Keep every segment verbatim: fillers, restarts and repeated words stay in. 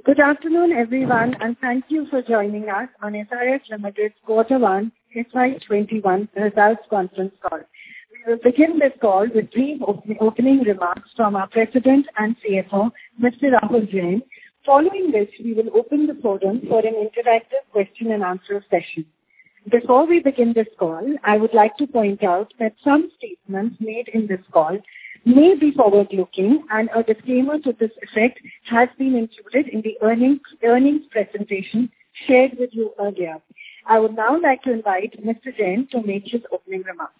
Good afternoon, everyone, and thank you for joining us on S R F Limited's Quarter one F Y twenty-one Results Conference Call. We will begin this call with brief opening remarks from our President and C F O, Mister Rahul Jain. Following this, we will open the forum for an interactive question and answer session. Before we begin this call, I would like to point out that some statements made in this call may be forward-looking, and a disclaimer to this effect has been included in the earnings, earnings presentation shared with you earlier. I would now like to invite Mister Jain to make his opening remarks.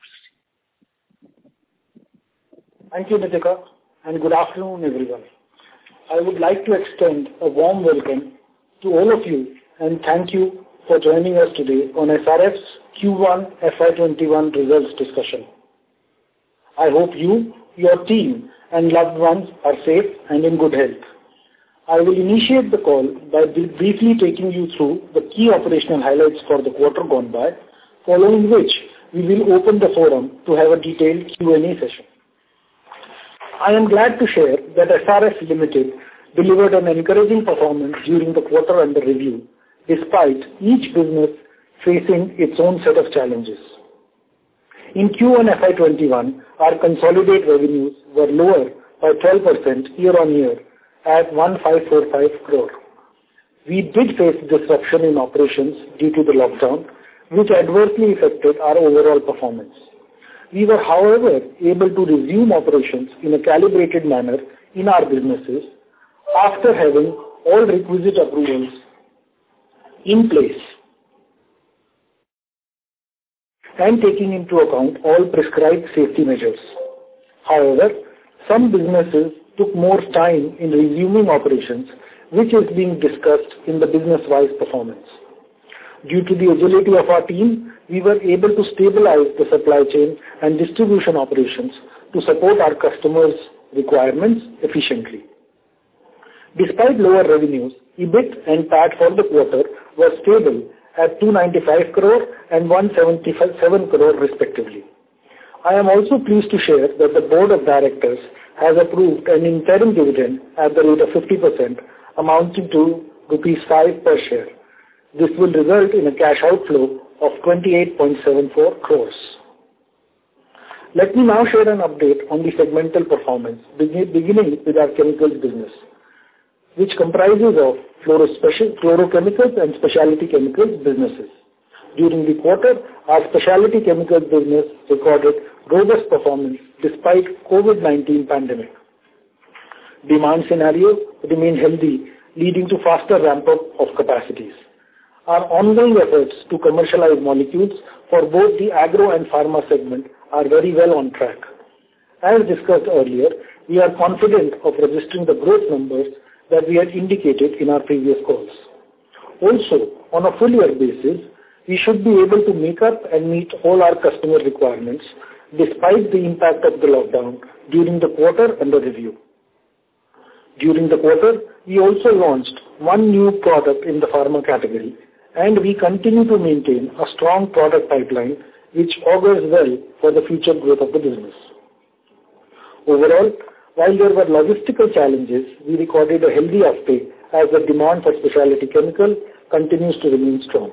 Thank you, Nitika, and good afternoon, everyone. I would like to extend a warm welcome to all of you and thank you for joining us today on S R F's Q one F Y twenty-one results discussion. I hope you, your team and loved ones are safe and in good health. I will initiate the call by briefly taking you through the key operational highlights for the quarter gone by, following which we will open the forum to have a detailed Q and A session. I am glad to share that S R F Limited delivered an encouraging performance during the quarter under review, despite each business facing its own set of challenges. In Q one F Y twenty-one, our consolidated revenues were lower by twelve percent year-on-year at one thousand five hundred forty-five crore. We did face disruption in operations due to the lockdown, which adversely affected our overall performance. We were, however, able to resume operations in a calibrated manner in our businesses after having all requisite approvals in place and taking into account all prescribed safety measures. However, some businesses took more time in resuming operations, which is being discussed in the business-wise performance. Due to the agility of our team, we were able to stabilize the supply chain and distribution operations to support our customers' requirements efficiently. Despite lower revenues, EBIT and P A T for the quarter were stable at two hundred ninety-five crore and one hundred seventy-seven crore respectively. I am also pleased to share that the Board of Directors has approved an interim dividend at the rate of fifty percent, amounting to rupees five per share. This will result in a cash outflow of twenty-eight point seven four crores. Let me now share an update on the segmental performance, beginning with our chemicals business, which comprises of fluorochemicals and specialty chemicals businesses. During the quarter, our specialty chemicals business recorded robust performance despite COVID nineteen pandemic. Demand scenario remained healthy, leading to faster ramp-up of capacities. Our ongoing efforts to commercialize molecules for both the agro and pharma segment are very well on track. As discussed earlier, we are confident of registering the growth numbers that we had indicated in our previous calls. Also, on a full year basis, we should be able to make up and meet all our customer requirements despite the impact of the lockdown during the quarter under review. During the quarter, we also launched one new product in the pharma category, and we continue to maintain a strong product pipeline which augurs well for the future growth of the business. Overall, while there were logistical challenges, we recorded a healthy uptake as the demand for specialty chemical continues to remain strong.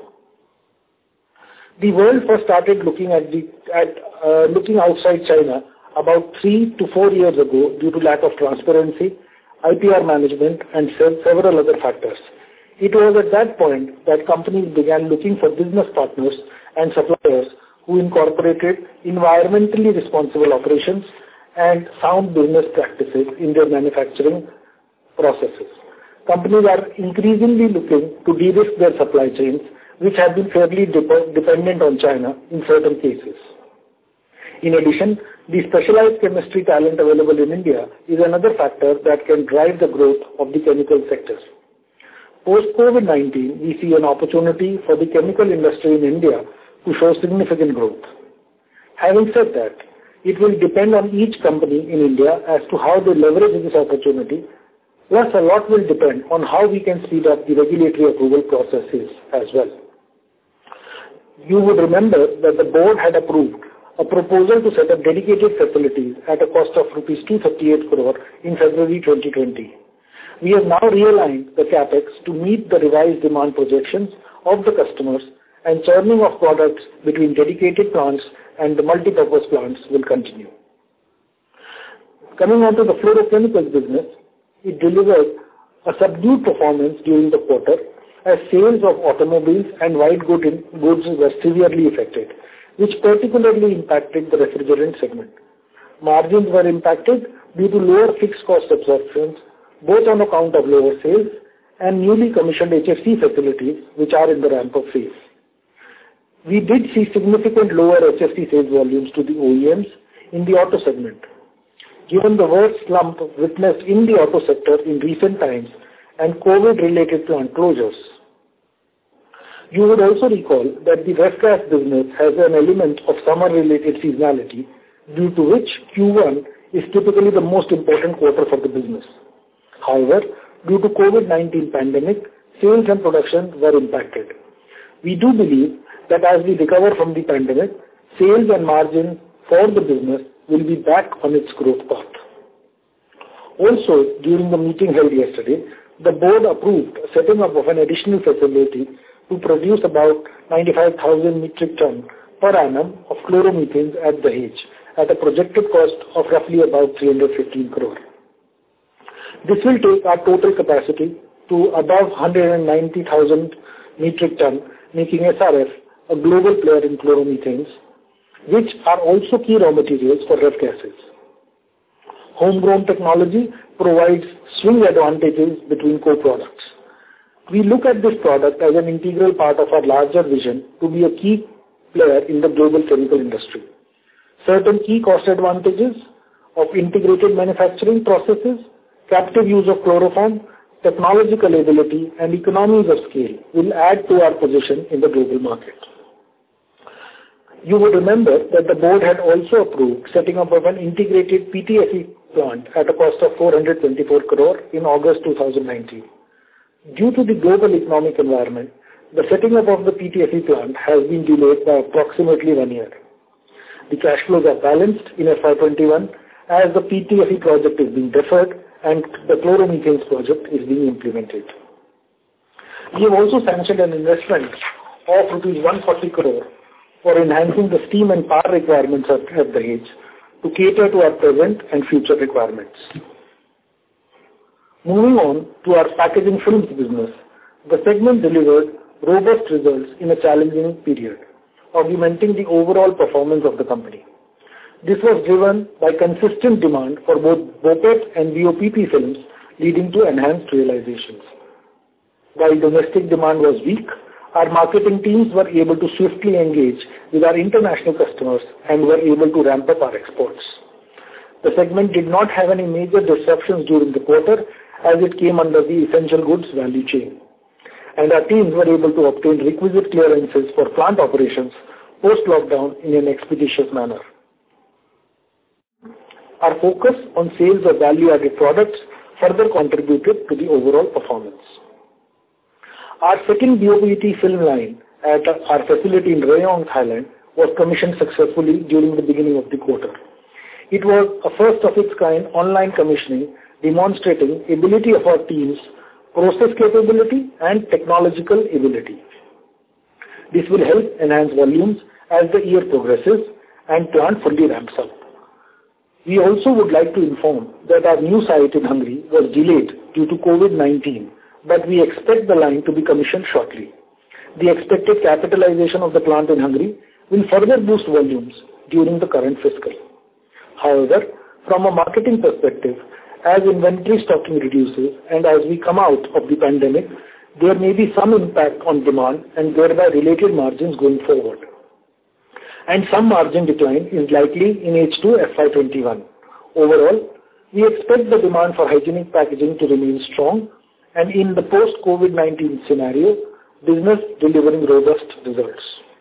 The world first started looking at the at uh, looking outside China about three to four years ago due to lack of transparency, I P R management, and several other factors. It was at that point that companies began looking for business partners and suppliers who incorporated environmentally responsible operations and sound business practices in their manufacturing processes. Companies are increasingly looking to de-risk their supply chains, which have been fairly dep- dependent on China in certain cases. In addition, the specialized chemistry talent available in India is another factor that can drive the growth of the chemical sectors. Post-COVID nineteen, we see an opportunity for the chemical industry in India to show significant growth. Having said that, it will depend on each company in India as to how they leverage this opportunity. Plus, a lot will depend on how we can speed up the regulatory approval processes as well. You would remember that the board had approved a proposal to set up dedicated facilities at a cost of rupees two hundred thirty-eight crore in February twenty twenty. We have now realigned the capex to meet the revised demand projections of the customers, and churning of products between dedicated plants and the multipurpose plants will continue. Coming on to the fluorochemicals business, it delivered a subdued performance during the quarter as sales of automobiles and white goods were severely affected, which particularly impacted the refrigerant segment. Margins were impacted due to lower fixed cost absorptions, both on account of lower sales and newly commissioned H F C facilities, which are in the ramp-up phase. We did see significant lower H F C sales volumes to the O E Ms in the auto segment. Given the worst slump witnessed in the auto sector in recent times and COVID-related plant closures. You would also recall that the ref gas business has an element of summer-related seasonality, due to which Q one is typically the most important quarter for the business. However, due to COVID nineteen pandemic, sales and production were impacted. We do believe that as we recover from the pandemic, sales and margin for the business will be back on its growth path. Also, during the meeting held yesterday, the board approved setting up of an additional facility to produce about ninety-five thousand metric ton per annum of chloromethanes at Dahej at a projected cost of roughly about three hundred fifteen crore. This will take our total capacity to above one hundred ninety thousand metric ton, making S R F a global player in chloromethanes, which are also key raw materials for ref gases. Homegrown technology provides swing advantages between co-products. We look at this product as an integral part of our larger vision to be a key player in the global chemical industry. Certain key cost advantages of integrated manufacturing processes, captive use of chloroform, technological ability, and economies of scale will add to our position in the global market. You would remember that the board had also approved setting up of an integrated P T F E plant at a cost of four hundred twenty-four crore in August two thousand nineteen. Due to the global economic environment, the setting up of the P T F E plant has been delayed by approximately one year. The cash flows are balanced in F Y twenty-one as the P T F E project is being deferred and the chloromethanes project is being implemented. We have also sanctioned an investment of rupees one hundred forty crore for enhancing the steam and power requirements at Dahej to cater to our present and future requirements. Moving on to our packaging films business, the segment delivered robust results in a challenging period, augmenting the overall performance of the company. This was driven by consistent demand for both BOPET and B O P P films, leading to enhanced realizations. While domestic demand was weak, our marketing teams were able to swiftly engage with our international customers and were able to ramp up our exports. The segment did not have any major disruptions during the quarter as it came under the essential goods value chain, and our teams were able to obtain requisite clearances for plant operations post-lockdown in an expeditious manner. Our focus on sales of value-added products further contributed to the overall performance. Our second B O P T film line at our facility in Rayong, Thailand was commissioned successfully during the beginning of the quarter. It was a first of its kind online commissioning, demonstrating ability of our teams, process capability and technological ability. This will help enhance volumes as the year progresses and plant fully ramps up. We also would like to inform that our new site in Hungary was delayed due to COVID nineteen, but we expect the line to be commissioned shortly. The expected capitalization of the plant in Hungary will further boost volumes during the current fiscal. However, from a marketing perspective, as inventory stocking reduces and as we come out of the pandemic, there may be some impact on demand and thereby related margins going forward. And some margin decline is likely in H two F Y twenty-one. Overall, we expect the demand for hygienic packaging to remain strong and in the post-COVID nineteen scenario, business delivering robust results.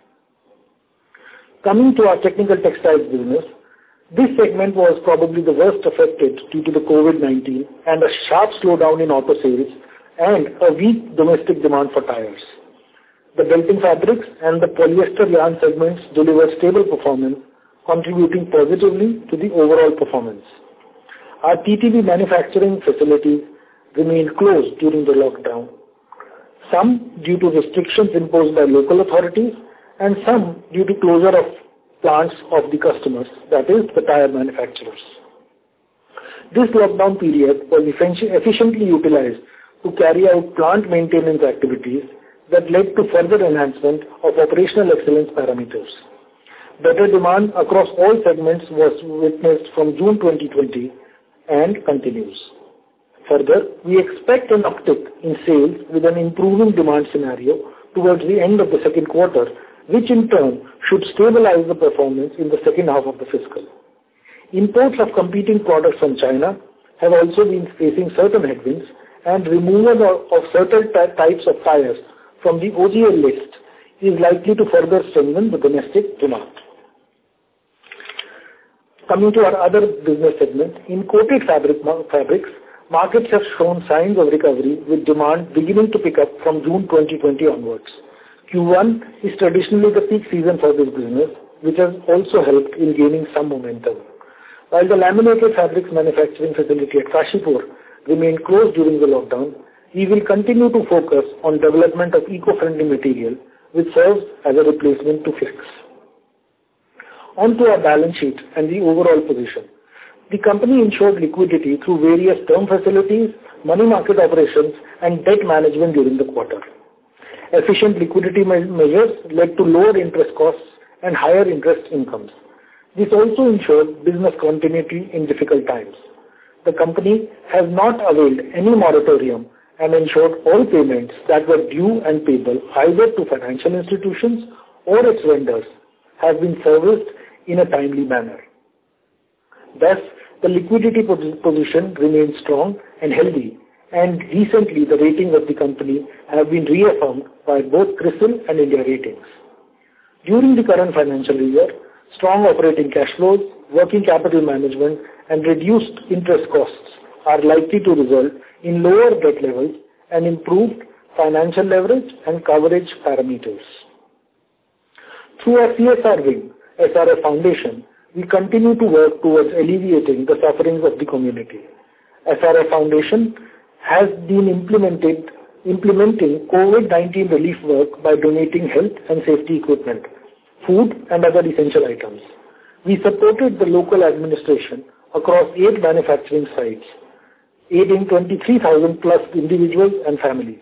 Coming to our technical textiles business, this segment was probably the worst affected due to the COVID nineteen and a sharp slowdown in auto sales and a weak domestic demand for tires. The belting fabrics and the polyester yarn segments delivered stable performance, contributing positively to the overall performance. Our T T B manufacturing facilities remained closed during the lockdown. Some due to restrictions imposed by local authorities and some due to closure of plants of the customers, that is, the tire manufacturers. This lockdown period was efficiently utilized to carry out plant maintenance activities that led to further enhancement of operational excellence parameters. Better demand across all segments was witnessed from June twenty twenty and continues. Further, we expect an uptick in sales with an improving demand scenario towards the end of the second quarter, which in turn should stabilize the performance in the second half of the fiscal. Imports of competing products from China have also been facing certain headwinds, and removal of certain types of tires from the O G L list is likely to further strengthen the domestic demand. Coming to our other business segment, in coated fabric, fabrics, markets have shown signs of recovery with demand beginning to pick up from June twenty twenty onwards. Q one is traditionally the peak season for this business, which has also helped in gaining some momentum. While the laminated fabrics manufacturing facility at Kashipur remained closed during the lockdown, we will continue to focus on development of eco-friendly material, which serves as a replacement to flax. On to our balance sheet and the overall position. The company ensured liquidity through various term facilities, money market operations, and debt management during the quarter. Efficient liquidity measures led to lower interest costs and higher interest incomes. This also ensured business continuity in difficult times. The company has not availed any moratorium and ensured all payments that were due and payable either to financial institutions or its vendors have been serviced in a timely manner. Thus, the liquidity position remains strong and healthy, and recently the ratings of the company have been reaffirmed by both CRISIL and India Ratings. During the current financial year, strong operating cash flows, working capital management, and reduced interest costs are likely to result in lower debt levels and improved financial leverage and coverage parameters. Through our C S R wing, S R F Foundation, we continue to work towards alleviating the sufferings of the community. S R F Foundation has been implemented, implementing COVID nineteen relief work by donating health and safety equipment, food and other essential items. We supported the local administration across eight manufacturing sites, aiding twenty-three thousand plus individuals and families.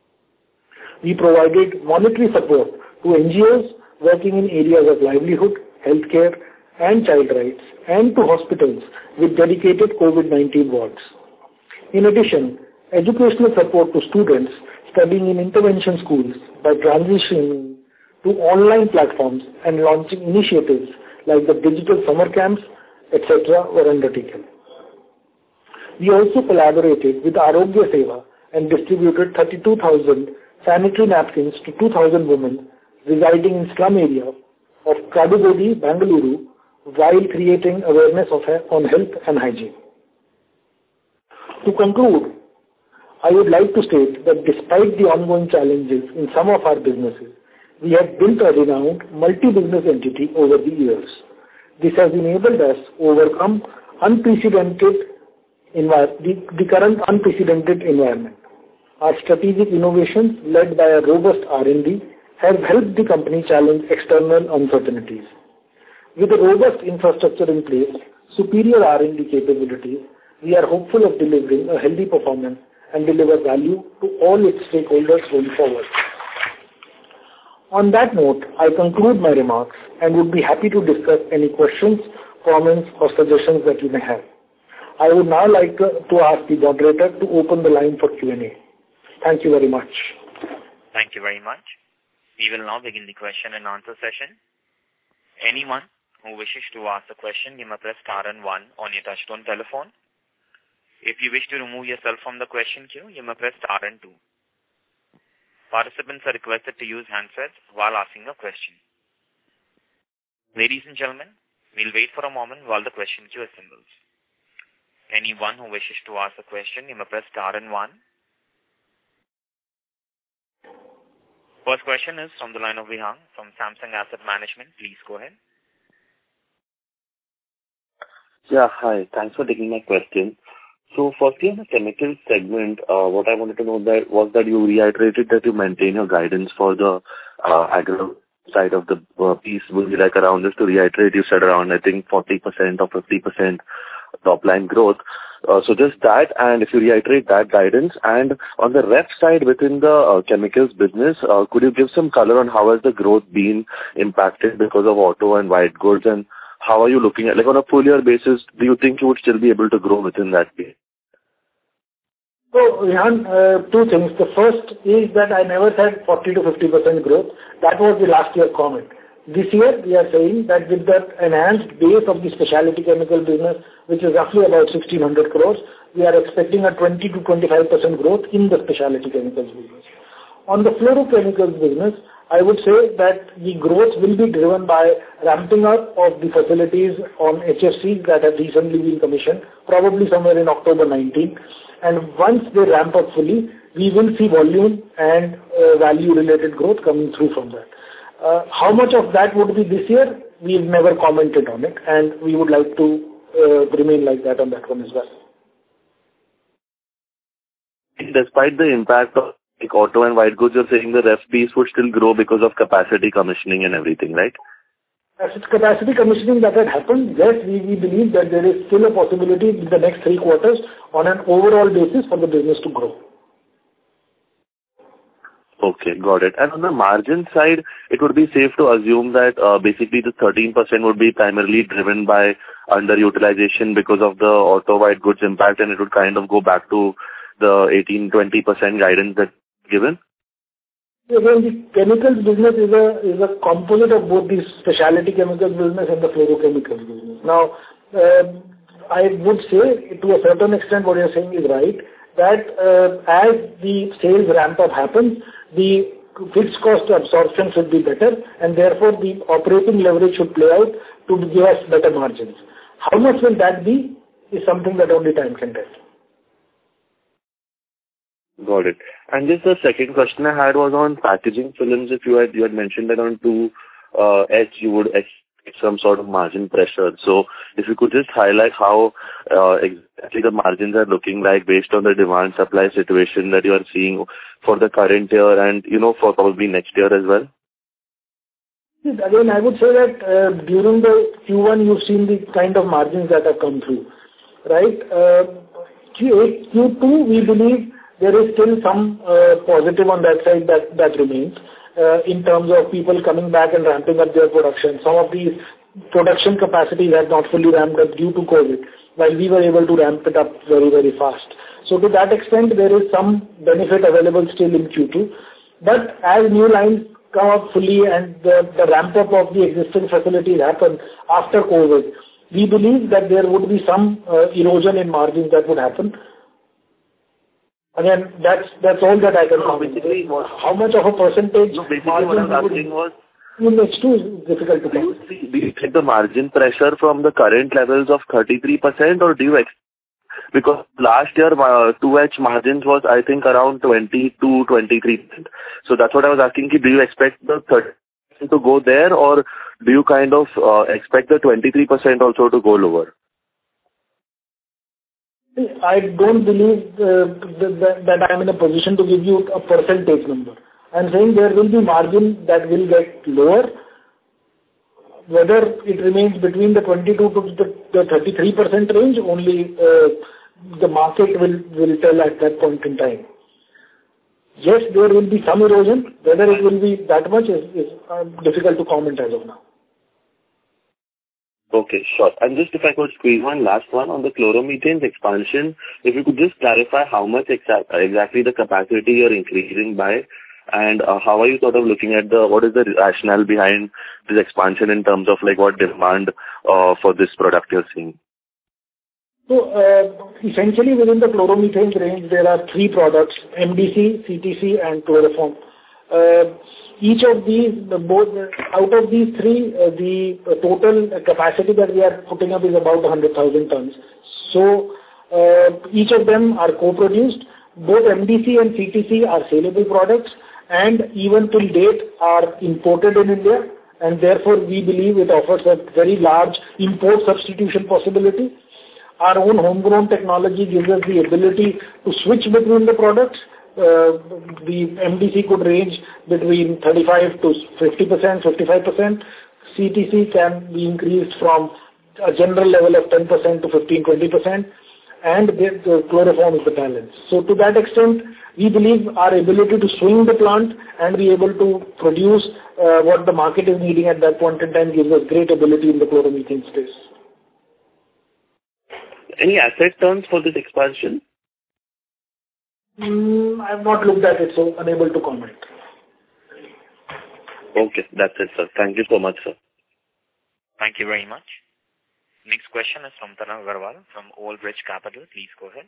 We provided monetary support to N G Os working in areas of livelihood, healthcare, and child rights, and to hospitals with dedicated COVID nineteen wards. In addition, educational support to students studying in intervention schools by transitioning to online platforms and launching initiatives like the digital summer camps, et cetera were undertaken. We also collaborated with Arogya Seva and distributed thirty-two thousand sanitary napkins to two thousand women residing in slum area of Kadugodi, Bangalore, while creating awareness of, on health and hygiene. To conclude, I would like to state that despite the ongoing challenges in some of our businesses, we have built a renowned multi-business entity over the years. This has enabled us to overcome unprecedented the, the current unprecedented environment. Our strategic innovations led by a robust R and D have helped the company challenge external uncertainties. With a robust infrastructure in place, superior R and D capabilities, we are hopeful of delivering a healthy performance and deliver value to all its stakeholders going forward. On that note, I conclude my remarks and would be happy to discuss any questions, comments, or suggestions that you may have. I would now like to, to ask the moderator to open the line for Q and A. Thank you very much. Thank you very much. We will now begin the question and answer session. Anyone who wishes to ask a question, you may press star and one on your touchtone telephone. If you wish to remove yourself from the question queue, you may press star and two. Participants are requested to use handsets while asking a question. Ladies and gentlemen, we'll wait for a moment while the question queue assembles. Anyone who wishes to ask a question, you may press star and one. First question is from the line of Vihang from Samsung Asset Management. Please go ahead. Yeah, hi. Thanks for taking my question. So firstly, on the chemical segment, uh, what I wanted to know that was that you reiterated that you maintain your guidance for the uh, agro side of the uh, piece will be like around, just to reiterate, you said around, I think, forty percent or fifty percent top line growth. Uh, so just that, and if you reiterate that guidance, and on the ref side within the uh, chemicals business, uh, could you give some color on how has the growth been impacted because of auto and white goods, and how are you looking at, like on a full year basis, do you think you would still be able to grow within that space? So, Rehan, uh, two things. The first is that I never said forty to fifty percent growth. That was the last year comment. This year, we are saying that with the enhanced base of the specialty chemical business, which is roughly about sixteen hundred crores, we are expecting a twenty to twenty-five percent growth in the specialty chemicals business. On the fluorochemicals business, I would say that the growth will be driven by ramping up of the facilities on H F Cs that have recently been commissioned, probably somewhere in October nineteenth. And once they ramp up fully, we will see volume and uh, value-related growth coming through from that. Uh, how much of that would be this year? We've never commented on it, and we would like to uh, remain like that on that one as well. Despite the impact of like auto and white goods, you're saying the ref piece would still grow because of capacity commissioning and everything, right? As it's capacity commissioning that had happened, yes, we, we believe that there is still a possibility in the next three quarters on an overall basis for the business to grow. Okay, got it. And on the margin side, it would be safe to assume that uh, basically the thirteen percent would be primarily driven by underutilization because of the auto white goods impact, and it would kind of go back to the eighteen to twenty percent guidance that's given? Again, the chemicals business is a is a composite of both the specialty chemicals business and the fluorochemicals business. Now, uh, I would say to a certain extent what you're saying is right, that uh, as the sales ramp up happens, the fixed cost absorption should be better, and therefore the operating leverage should play out to give us better margins. How much will that be is something that only time can tell. Got it. And just the second question I had was on packaging films. If you had you had mentioned that on two uh, H you would expect some sort of margin pressure. So if you could just highlight how uh, exactly the margins are looking like based on the demand supply situation that you are seeing for the current year and you know for probably next year as well. Again, I would say that uh, during the Q one you've seen the kind of margins that have come through, right? Uh, Q two we believe there is still some uh, positive on that side that, that remains uh, in terms of people coming back and ramping up their production. Some of these production capacities have not fully ramped up due to COVID, while we were able to ramp it up very, very fast. So to that extent, there is some benefit available still in Q two. But as new lines come up fully and the, the ramp up of the existing facilities happen after COVID, we believe that there would be some uh, erosion in margins that would happen. Again, that's that's all that I can no, comment. Basically, what, how much of a percentage no, basically what I was asking was, in H two is difficult to do you, comment. see, do you take the margin pressure from the current levels of thirty-three percent or do you expect, because last year uh, two H margins was I think around twenty-two to twenty-three percent. So that's what I was asking, do you expect the thirty percent to go there or do you kind of uh, expect the twenty-three percent also to go lower? I don't believe uh, that, that I'm in a position to give you a percentage number. I'm saying there will be margin that will get lower. Whether it remains between the twenty-two to the, the thirty-three percent range, only uh, the market will, will tell at that point in time. Yes, there will be some erosion. Whether it will be that much is, is uh, difficult to comment as of now. Okay, sure. And just if I could squeeze one last one on the chloromethanes expansion, if you could just clarify how much exact, exactly the capacity you're increasing by, and uh, how are you sort of looking at the, what is the rationale behind this expansion in terms of like what demand uh, for this product you're seeing? So, uh, essentially within the chloromethanes range, there are three products, M D C, C T C and chloroform. Uh, each of these, the both, out of these three, uh, the uh, total capacity that we are putting up is about one hundred thousand tons. So, uh, each of them are co-produced. Both M D C and C T C are saleable products and even till date are imported in India, and therefore we believe it offers a very large import substitution possibility. Our own homegrown technology gives us the ability to switch between the products. Uh, the M D C could range between thirty-five to fifty percent, fifty-five percent. C T C can be increased from a general level of ten percent to fifteen, twenty percent, and the, the chloroform is the balance. So to that extent, we believe our ability to swing the plant and be able to produce uh, what the market is needing at that point in time gives us great ability in the chloromethane space. Any asset turns for this expansion? Mm, I have not looked at it, so unable to comment. Okay, that's it, sir. Thank you so much, sir. Thank you very much. Next question is from Tarang Agarwal from Old Bridge Capital. Please go ahead.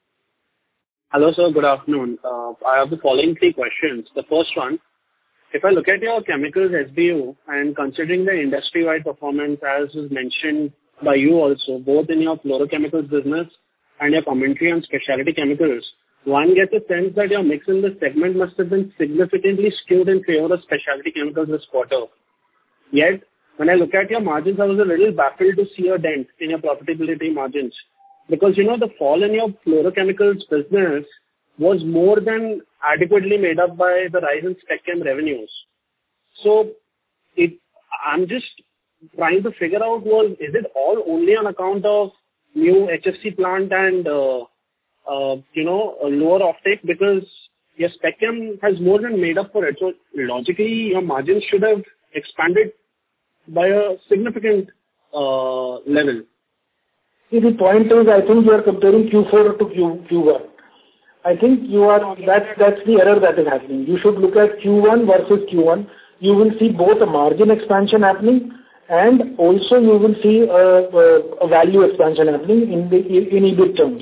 Hello, sir. Good afternoon. Uh, I have the following three questions. The first one, if I look at your chemicals S B U and considering the industry-wide performance as was mentioned by you also, both in your fluorochemicals business and your commentary on specialty chemicals, one gets a sense that your mix in this segment must have been significantly skewed in favor of specialty chemicals this quarter. Yet, when I look at your margins, I was a little baffled to see a dent in your profitability margins. Because, you know, the fall in your fluorochemicals business was more than adequately made up by the rise in spec chem revenues. So, it, I'm just trying to figure out, was is it all only on account of new H F C plant and, uh, uh, you know, a lower offtake? Because your spec chem has more than made up for it. So, logically, your margins should have expanded by a significant uh, level. See, the point is, I think you are comparing Q four to Q, Q1. I think you are, that's, that's the error that is happening. You should look at Q one versus Q one. You will see both a margin expansion happening and also you will see a, a, a value expansion happening in the in EBIT terms.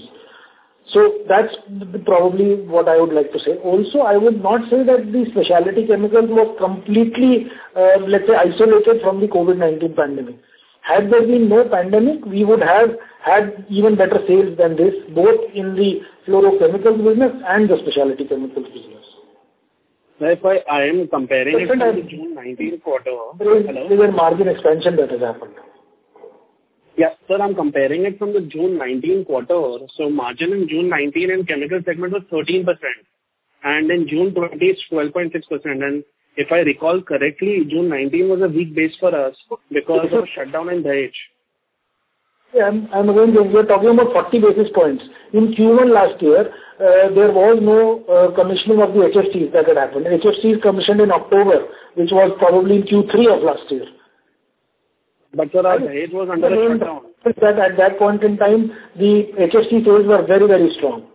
So that's probably what I would like to say. Also, I would not say that the specialty chemicals was completely, uh, let's say, isolated from the COVID nineteen pandemic. Had there been no pandemic, we would have had even better sales than this, both in the fluorochemicals business and the specialty chemicals business. If I, I am comparing it from the June nineteenth quarter. There is, there is a margin expansion that has happened. Yeah, sir, I'm comparing it from the June nineteenth quarter. So margin in June nineteenth in chemical segment was thirteen percent. And in June twenty, it's twelve point six percent. And if I recall correctly, June nineteenth was a weak base for us because of a shutdown in Dahej. Yeah, I'm, I'm again, we're talking about forty basis points. In Q one last year, uh, there was no uh, commissioning of the H F Cs that had happened. H F Cs commissioned in October, which was probably in Q three of last year. But sir, our Dahej was under a shutdown. That at that point in time, the H F C sales were very, very strong.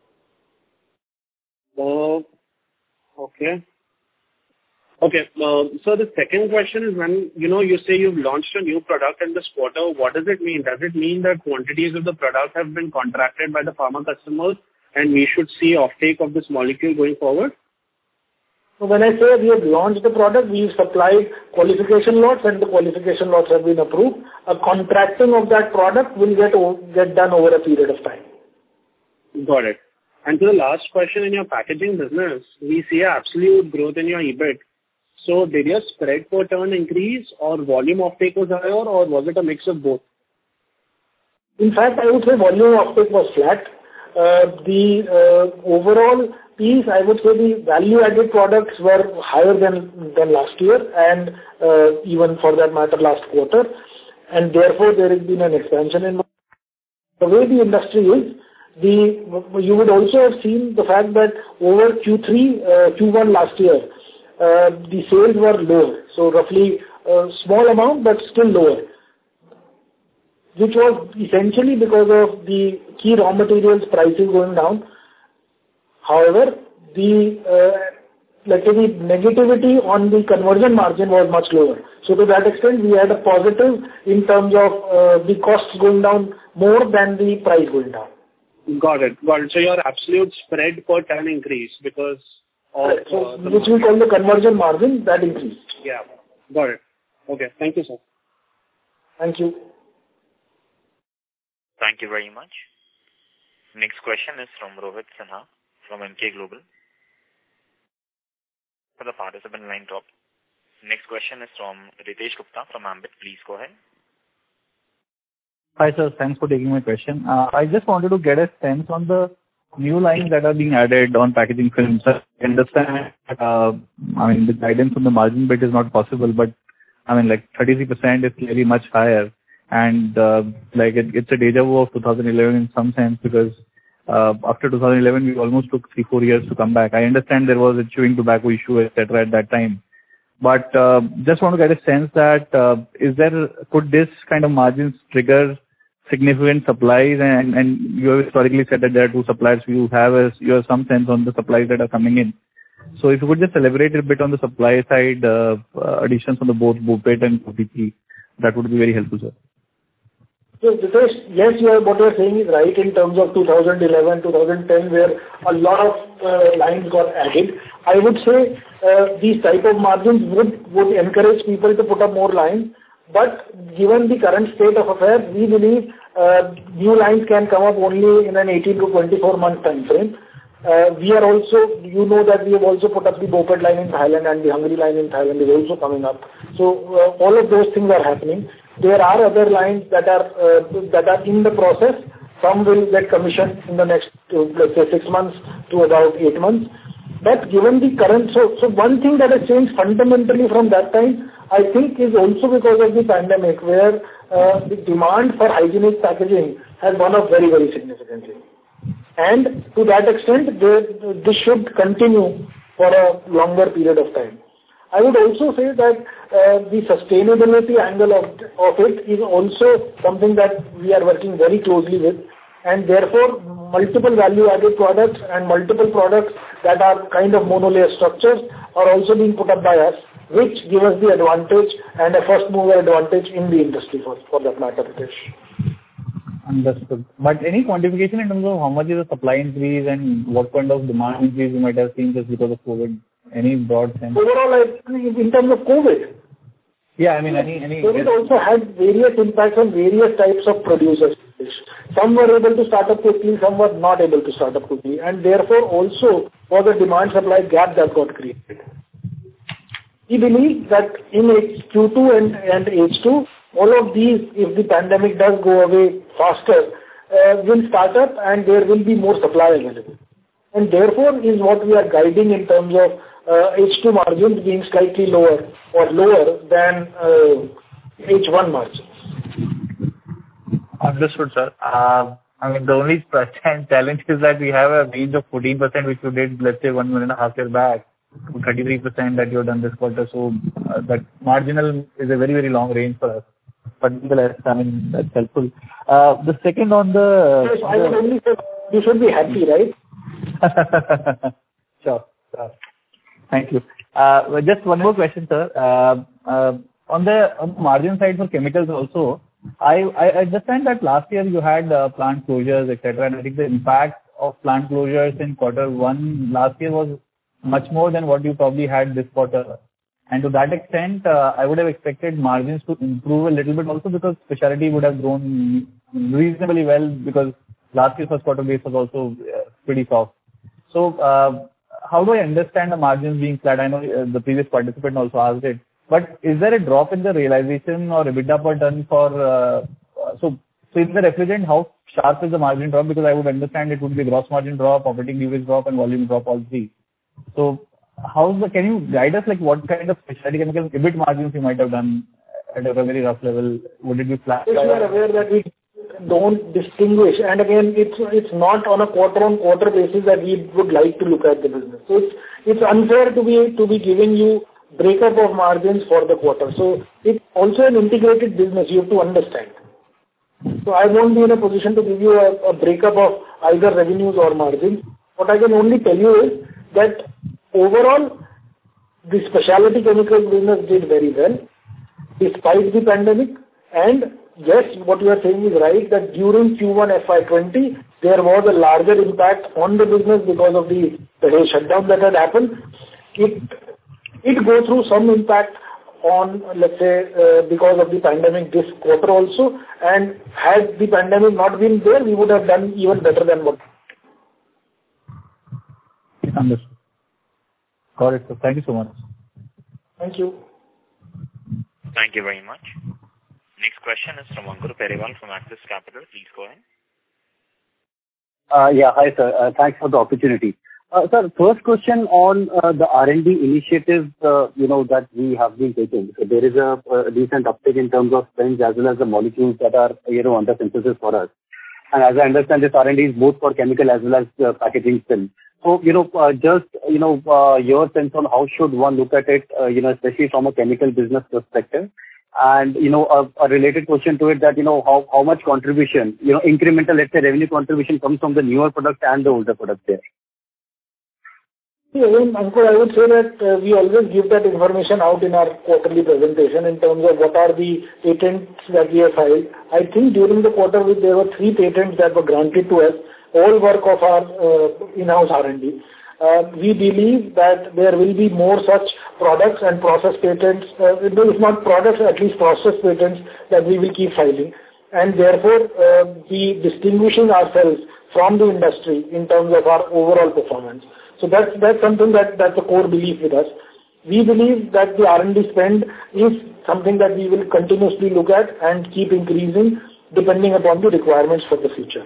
Oh, okay. Okay. Uh, so the second question is, when, you know, you say you've launched a new product in this quarter, what does it mean? Does it mean that quantities of the product have been contracted by the pharma customers and we should see offtake of this molecule going forward? So when I say we have launched the product, we've supplied qualification lots and the qualification lots have been approved. A contracting of that product will get, get done over a period of time. Got it. And to the last question, in your packaging business, we see an absolute growth in your EBIT. So did your spread per ton increase or volume offtake was higher or was it a mix of both? In fact, I would say volume offtake was flat. Uh, the uh, overall piece, I would say the value-added products were higher than, than last year and uh, even for that matter last quarter. And therefore, there has been an expansion in the way the industry is. The, you would also have seen the fact that over Q three, uh, Q one last year, uh, the sales were lower. So roughly a small amount, but still lower, which was essentially because of the key raw materials prices going down. However, the, uh, let's say the negativity on the conversion margin was much lower. So to that extent, we had a positive in terms of uh, the costs going down more than the price going down. Got it. Got it. So your absolute spread per ton increased because of... Right. So uh, which we call the conversion margin, that increased. Yeah. Got it. Okay. Thank you, sir. Thank you. Thank you very much. Next question is from Rohit Sinha from Emkay Global. For the participant line top. Next question is from Ritesh Gupta from Ambit. Please go ahead. Hi, sir. Thanks for taking my question. Uh, I just wanted to get a sense on the new lines that are being added on packaging films. I understand, uh, I mean, the guidance on the margin bit is not possible, but I mean, like thirty-three percent is clearly much higher. And uh, like it, it's a deja vu of two thousand eleven in some sense, because uh, after two thousand eleven, we almost took three, four years to come back. I understand there was a chewing tobacco issue, et cetera at that time. But uh, just want to get a sense that uh, is there, could this kind of margins trigger significant supplies, and, and you have historically said that there are two suppliers. You have a, you have some sense on the supplies that are coming in. So if you could just elaborate a bit on the supply side, uh, uh, additions on the both BOPET and O T P, that would be very helpful, sir. So Dipesh, yes, you are, what you are saying is right in terms of two thousand eleven, two thousand ten, where a lot of uh, lines got added. I would say uh, these type of margins would, would encourage people to put up more lines. But given the current state of affairs, we believe uh, new lines can come up only in an eighteen to twenty-four month time frame. Uh, we are also, you know that we have also put up the BOPET line in Thailand, and the Hungary line in Thailand is also coming up. So uh, all of those things are happening. There are other lines that are uh, that are in the process. Some will get commissioned in the next, uh, let's say, six months to about eight months. But given the current, so, so one thing that has changed fundamentally from that time, I think, is also because of the pandemic, where uh, the demand for hygienic packaging has gone up very, very significantly. And to that extent, they, this should continue for a longer period of time. I would also say that uh, the sustainability angle of, of it is also something that we are working very closely with, and therefore multiple value-added products and multiple products that are kind of monolayer structures are also being put up by us, which give us the advantage and a first mover advantage in the industry for, for that matter, Ritesh. Understood. But any quantification in terms of how much is the supply increase and what kind of demand increase you might have seen just because of COVID? Any broad sense? Overall, I, in terms of COVID? Yeah, I mean, any... any COVID also had various impacts on various types of producers. Some were able to start up quickly, some were not able to start up quickly, and therefore also for the demand-supply gap that got created. We believe that in Q two and, and H two, all of these, if the pandemic does go away faster, uh, will start up and there will be more supply available. And therefore is what we are guiding in terms of uh, H two margins being slightly lower or lower than uh, H one margins. Understood, sir. Uh, I mean, the only challenge is that we have a range of fourteen percent which you did, let's say, one, one and a half year back, to thirty-three percent that you have done this quarter. So uh, that marginal is a very, very long range for us. But nonetheless, I mean, that's helpful. Uh, the second on the... Yes, I would only say you should be happy, right? Sure, sure. Thank you. Uh, just one more question, sir. Uh, uh, on the on the margin side for chemicals also, I, I understand that last year you had uh, plant closures, et cetera, and I think the impact of plant closures in quarter one last year was much more than what you probably had this quarter. And to that extent, uh, I would have expected margins to improve a little bit also, because specialty would have grown reasonably well, because last year's first quarter base was also uh, pretty soft. So, uh, how do I understand the margins being flat? I know uh, the previous participant also asked it, but is there a drop in the realization or EBITDA per ton for, uh, uh, so, so in the refrigerant, how sharp is the margin drop? Because I would understand it would be gross margin drop, operating leverage drop, and volume drop, all three. So, how's the, can you guide us, like what kind of specialty chemical E B I T margins you might have done at a very rough level? Would it be flat? Yes, we are aware that we don't distinguish, and again, it's it's not on a quarter-on-quarter basis that we would like to look at the business. So it's it's unfair to be to be giving you breakup of margins for the quarter. So it's also an integrated business. You have to understand. So I won't be in a position to give you a, a breakup of either revenues or margins. What I can only tell you is that overall, the specialty chemicals business did very well despite the pandemic. And yes, what you are saying is right, that during Q one F Y twenty, there was a larger impact on the business because of the, the shutdown that had happened. It it go through some impact on, let's say, uh, because of the pandemic this quarter also. And had the pandemic not been there, we would have done even better than what. Understood. Got it, sir. Thank you so much. Thank you. Thank you very much. Next question is from Ankur Periwal from Axis Capital. Please go ahead. Uh, yeah, hi sir. Uh, thanks for the opportunity. Uh, sir, first question on uh, the R and D initiatives, uh, you know, that we have been taking. So there is a, a decent uptick in terms of spends as well as the molecules that are, you know, under synthesis for us. And as I understand, this R and D is both for chemical as well as uh, packaging film. So, you know, uh, just, you know, uh, your sense on how should one look at it, uh, you know, especially from a chemical business perspective. And, you know, a, a related question to it that, you know, how, how much contribution, you know, incremental, let's say, revenue contribution comes from the newer product and the older product there. Yeah, again, Ankur, I would say that uh, we always give that information out in our quarterly presentation in terms of what are the patents that we have filed. I think during the quarter there were three patents that were granted to us, all work of our uh, in-house R and D. Uh, we believe that there will be more such products and process patents, uh, if not products, at least process patents that we will keep filing. And therefore, uh, be distinguishing ourselves from the industry in terms of our overall performance. So that's, that's something that, that's a core belief with us. We believe that the R and D spend is something that we will continuously look at and keep increasing depending upon the requirements for the future.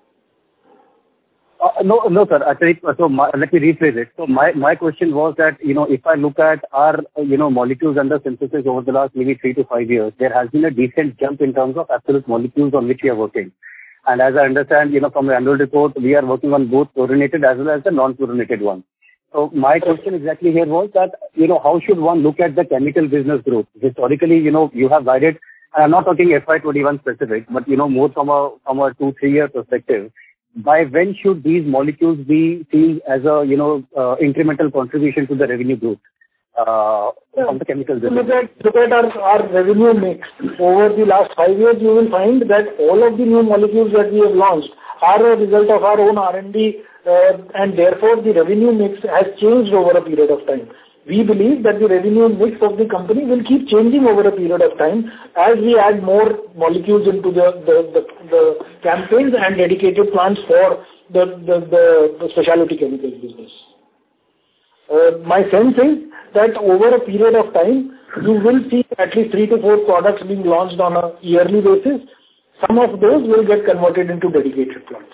Uh, no, no, sir. Actually, so my, let me rephrase it. So my, my question was that, you know, if I look at our, you know, molecules under synthesis over the last maybe three to five years, there has been a decent jump in terms of absolute molecules on which we are working. And as I understand, you know, from the annual report, we are working on both fluorinated as well as the non-fluorinated one. So my question exactly here was that, you know, how should one look at the chemical business growth? Historically, you know, you have guided, and I'm not talking F Y twenty-one specific, but, you know, more from a, from a two, three year perspective. By when should these molecules be seen as a, you know, uh, incremental contribution to the revenue growth uh, yeah. from the chemical business? Look at, look at our, our revenue mix. Over the last five years, you will find that all of the new molecules that we have launched are a result of our own R and D, uh, and therefore the revenue mix has changed over a period of time. We believe that the revenue mix of the company will keep changing over a period of time as we add more molecules into the, the, the, the campaigns and dedicated plants for the, the, the, the specialty chemicals business. Uh, my sense is that over a period of time, you will see at least three to four products being launched on a yearly basis. Some of those will get converted into dedicated plants.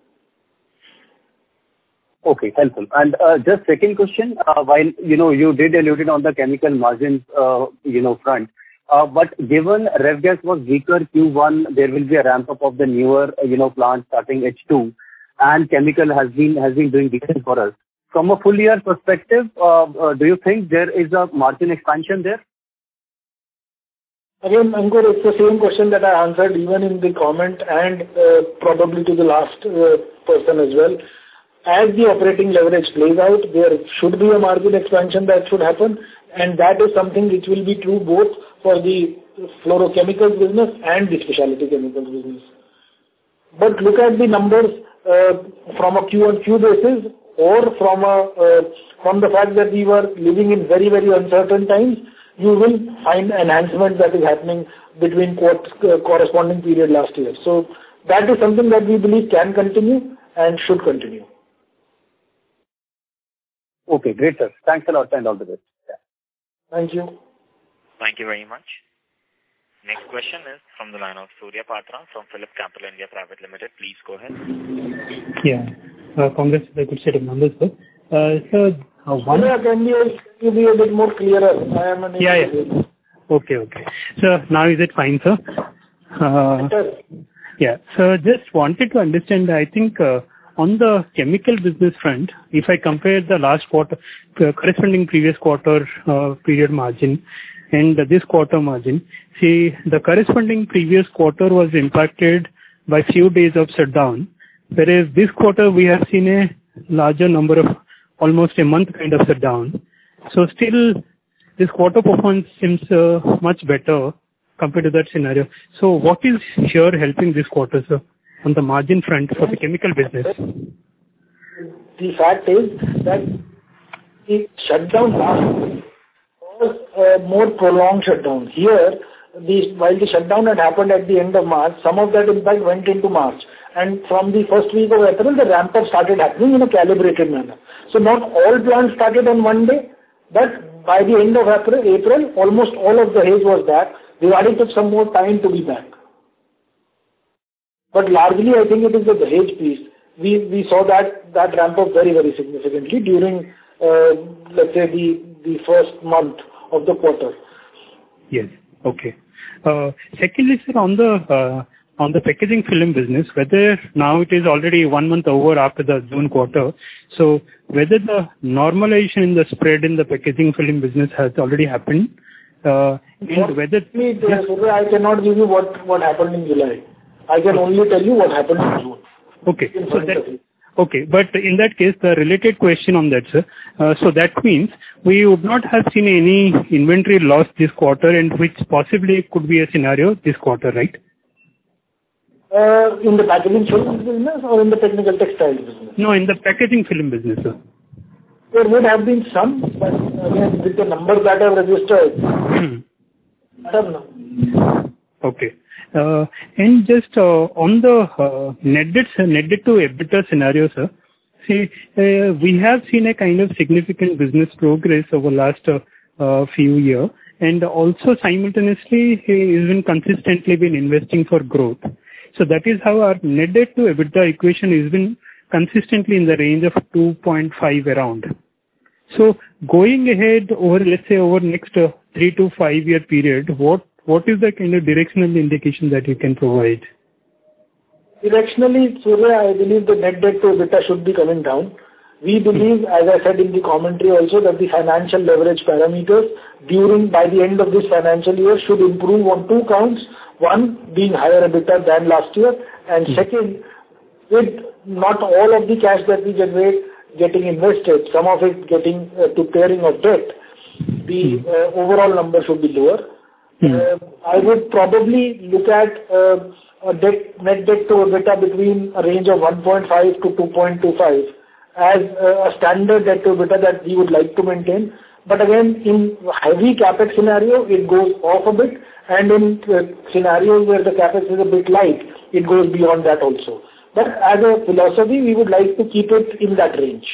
Okay, helpful. And uh, just second question, uh, while, you know, you did allude on the chemical margins, uh, you know, front, uh, but given rev gas was weaker Q one, there will be a ramp up of the newer, you know, plant starting H two, and chemical has been, has been doing decent for us. From a full year perspective, uh, uh, do you think there is a margin expansion there? Again, Ankur, it's the same question that I answered even in the comment and uh, probably to the last uh, person as well. As the operating leverage plays out, there should be a margin expansion that should happen, and that is something which will be true both for the fluorochemicals business and the specialty chemicals business. But look at the numbers uh, from a Q on Q basis, or from a uh, from the fact that we were living in very, very uncertain times, you will find enhancement that is happening between quote, uh, corresponding period last year. So that is something that we believe can continue and should continue. Okay, great, sir. Thanks a lot and all the best. Yeah. Thank you. Thank you very much. Next question is from the line of Surya Patra from Phillip Capital India Private Limited. Please go ahead. Yeah. Uh, Congress for a good set of numbers, sir. Uh, so, uh, one... Surya, can you, can you be a bit more clearer? I am unable yeah, yeah. Okay, okay. So, now is it fine, sir? Uh, yeah. So, just wanted to understand, I think... Uh, on the chemical business front, if I compare the last quarter, uh, corresponding previous quarter uh, period margin and this quarter margin, see, the corresponding previous quarter was impacted by few days of shutdown, whereas this quarter we have seen a larger number of almost a month kind of shutdown. So still, this quarter performance seems uh, much better compared to that scenario. So what is here helping this quarter, sir? On the margin front for the chemical business? The fact is that the shutdown last was a more prolonged shutdown. Here, the, while the shutdown had happened at the end of March, some of that impact went into March. And from the first week of April, the ramp-up started happening in a calibrated manner. So not all plants started on one day, but by the end of April, April almost all of the haze was back. Bhiwadi took some more time to be back. But largely, I think it is the Dahej piece. We we saw that that ramp up very, very significantly during, uh, let's say, the the first month of the quarter. Yes. Okay. Uh, Secondly, sir, on the uh, on the packaging film business, whether now it is already one month over after the June quarter, so whether the normalization in the spread in the packaging film business has already happened, uh, and whether... Yes. I cannot give you what what happened in July. I can only tell you what happened in June. Okay. So that, okay. But in that case, the related question on that, sir. Uh, so that means we would not have seen any inventory loss this quarter, and which possibly could be a scenario this quarter, right? Uh, in the packaging film business or in the technical textile business? No, in the packaging film business, sir. There would have been some, but again, with the numbers that are registered, I don't know. Okay. Uh, and just uh, on the uh, net debt, net debt to EBITDA scenario, sir. See, uh, we have seen a kind of significant business progress over last uh, uh, few years, and also simultaneously even consistently been investing for growth. So that is how our net debt to EBITDA equation has been consistently in the range of two point five around. So going ahead over, let's say, over next uh, three to five year period, what what is the kind of directional indication that you can provide? Directionally, Surya, I believe the net debt to EBITDA should be coming down. We believe, as I said in the commentary also, that the financial leverage parameters during, by the end of this financial year should improve on two counts. One, being higher EBITDA than last year, and second, with not all of the cash that we generate getting invested, some of it getting uh, to pairing of debt, the uh, overall number should be lower. Hmm. Uh, I would probably look at uh, a debt, net debt to EBITDA between a range of one point five to two point two five as uh, a standard debt to EBITDA that we would like to maintain. But again, in heavy capex scenario, it goes off a bit, and in uh, scenarios where the capex is a bit light, it goes beyond that also. But as a philosophy, we would like to keep it in that range.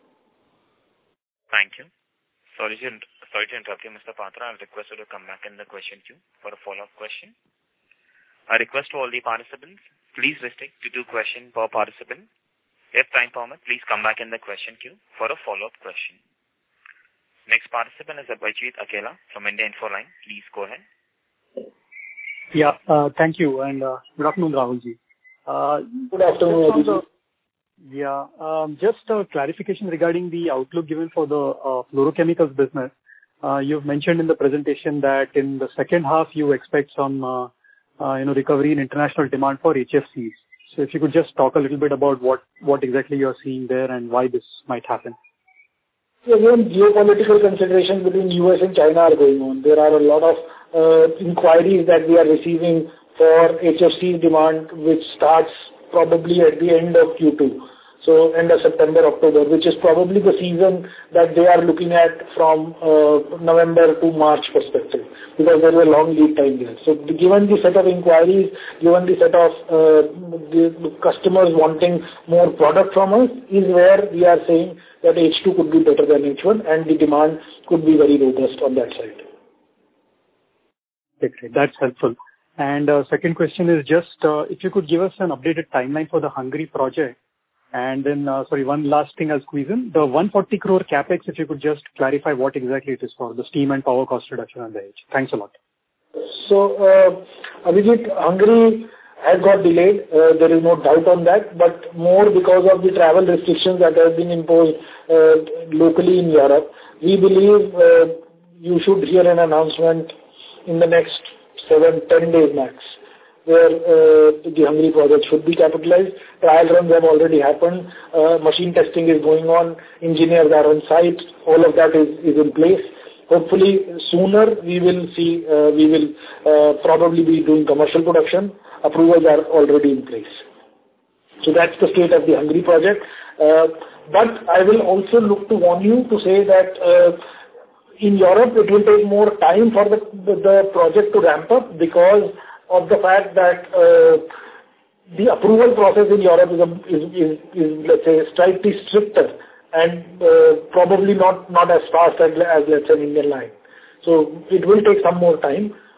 Thank you. Sorry to, sorry to interrupt you, Mister Patra. I'll request you to come back in the question queue for a follow-up question. I request to all the participants, please restrict to two questions per participant. If time permits, please come back in the question queue for a follow-up question. Next participant is Abhijit Akela from India Infoline. Please go ahead. Yeah, uh, thank you, and uh, good afternoon, Rahulji. Uh, good afternoon, Abhijit. Yeah, um, just a clarification regarding the outlook given for the uh, fluorochemicals business. Uh, you've mentioned in the presentation that in the second half you expect some uh, uh, you know, recovery in international demand for H F Cs. So if you could just talk a little bit about what, what exactly you're seeing there and why this might happen. So again, geopolitical considerations between U S and China are going on. There are a lot of uh, inquiries that we are receiving for H F C demand, which starts probably at the end of Q two. So end of September, October, which is probably the season that they are looking at from uh, November to March perspective, because there is a long lead time there. So given the set of inquiries, given the set of uh, the, the customers wanting more product from us, is where we are saying that H two could be better than H one, and the demand could be very robust on that side. Okay, that's helpful. And uh, second question is just uh, if you could give us an updated timeline for the Hungary project. And then, uh, sorry, one last thing I'll squeeze in. The one hundred forty crore capex, if you could just clarify what exactly it is for, the steam and power cost reduction on the edge. Thanks a lot. So, uh, Abhijit, Hungary has got delayed. Uh, there is no doubt on that, but more because of the travel restrictions that have been imposed uh, locally in Europe. We believe uh, you should hear an announcement in the next seven, ten days max, where uh, the Hungary project should be capitalized. Trial runs have already happened. Uh, machine testing is going on. Engineers are on site. All of that is, is in place. Hopefully sooner we will see, uh, we will uh, probably be doing commercial production. Approvals are already in place. So that's the state of the Hungary project. Uh, but I will also look to warn you to say that uh, in Europe it will take more time for the, the, the project to ramp up, because of the fact that uh, the approval process in Europe is, a, is, is, is, let's say, slightly stricter and uh, probably not, not as fast as, as, let's say, an Indian line. So it will take some more time.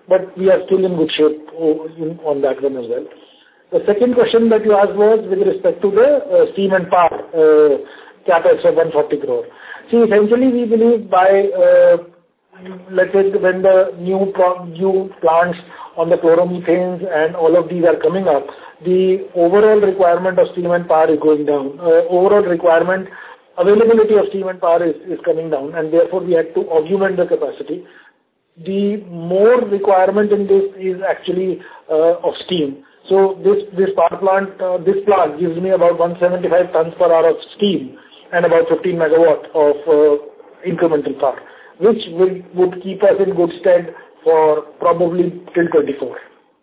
but we are still in good shape on that one as well. The second question that you asked was with respect to the uh, steam and power uh, capex of one hundred forty crore. See, essentially we believe by, uh, let's say when the new, pro- new plants on the chloromethanes and all of these are coming up, the overall requirement of steam and power is going down. Uh, overall requirement, availability of steam and power is, is coming down, and therefore we had to augment the capacity. The more requirement in this is actually uh, of steam. So this this power plant, uh, this plant gives me about one hundred seventy-five tons per hour of steam and about fifteen megawatt of uh, incremental power, which will, would keep us in good stead for probably till twenty-four.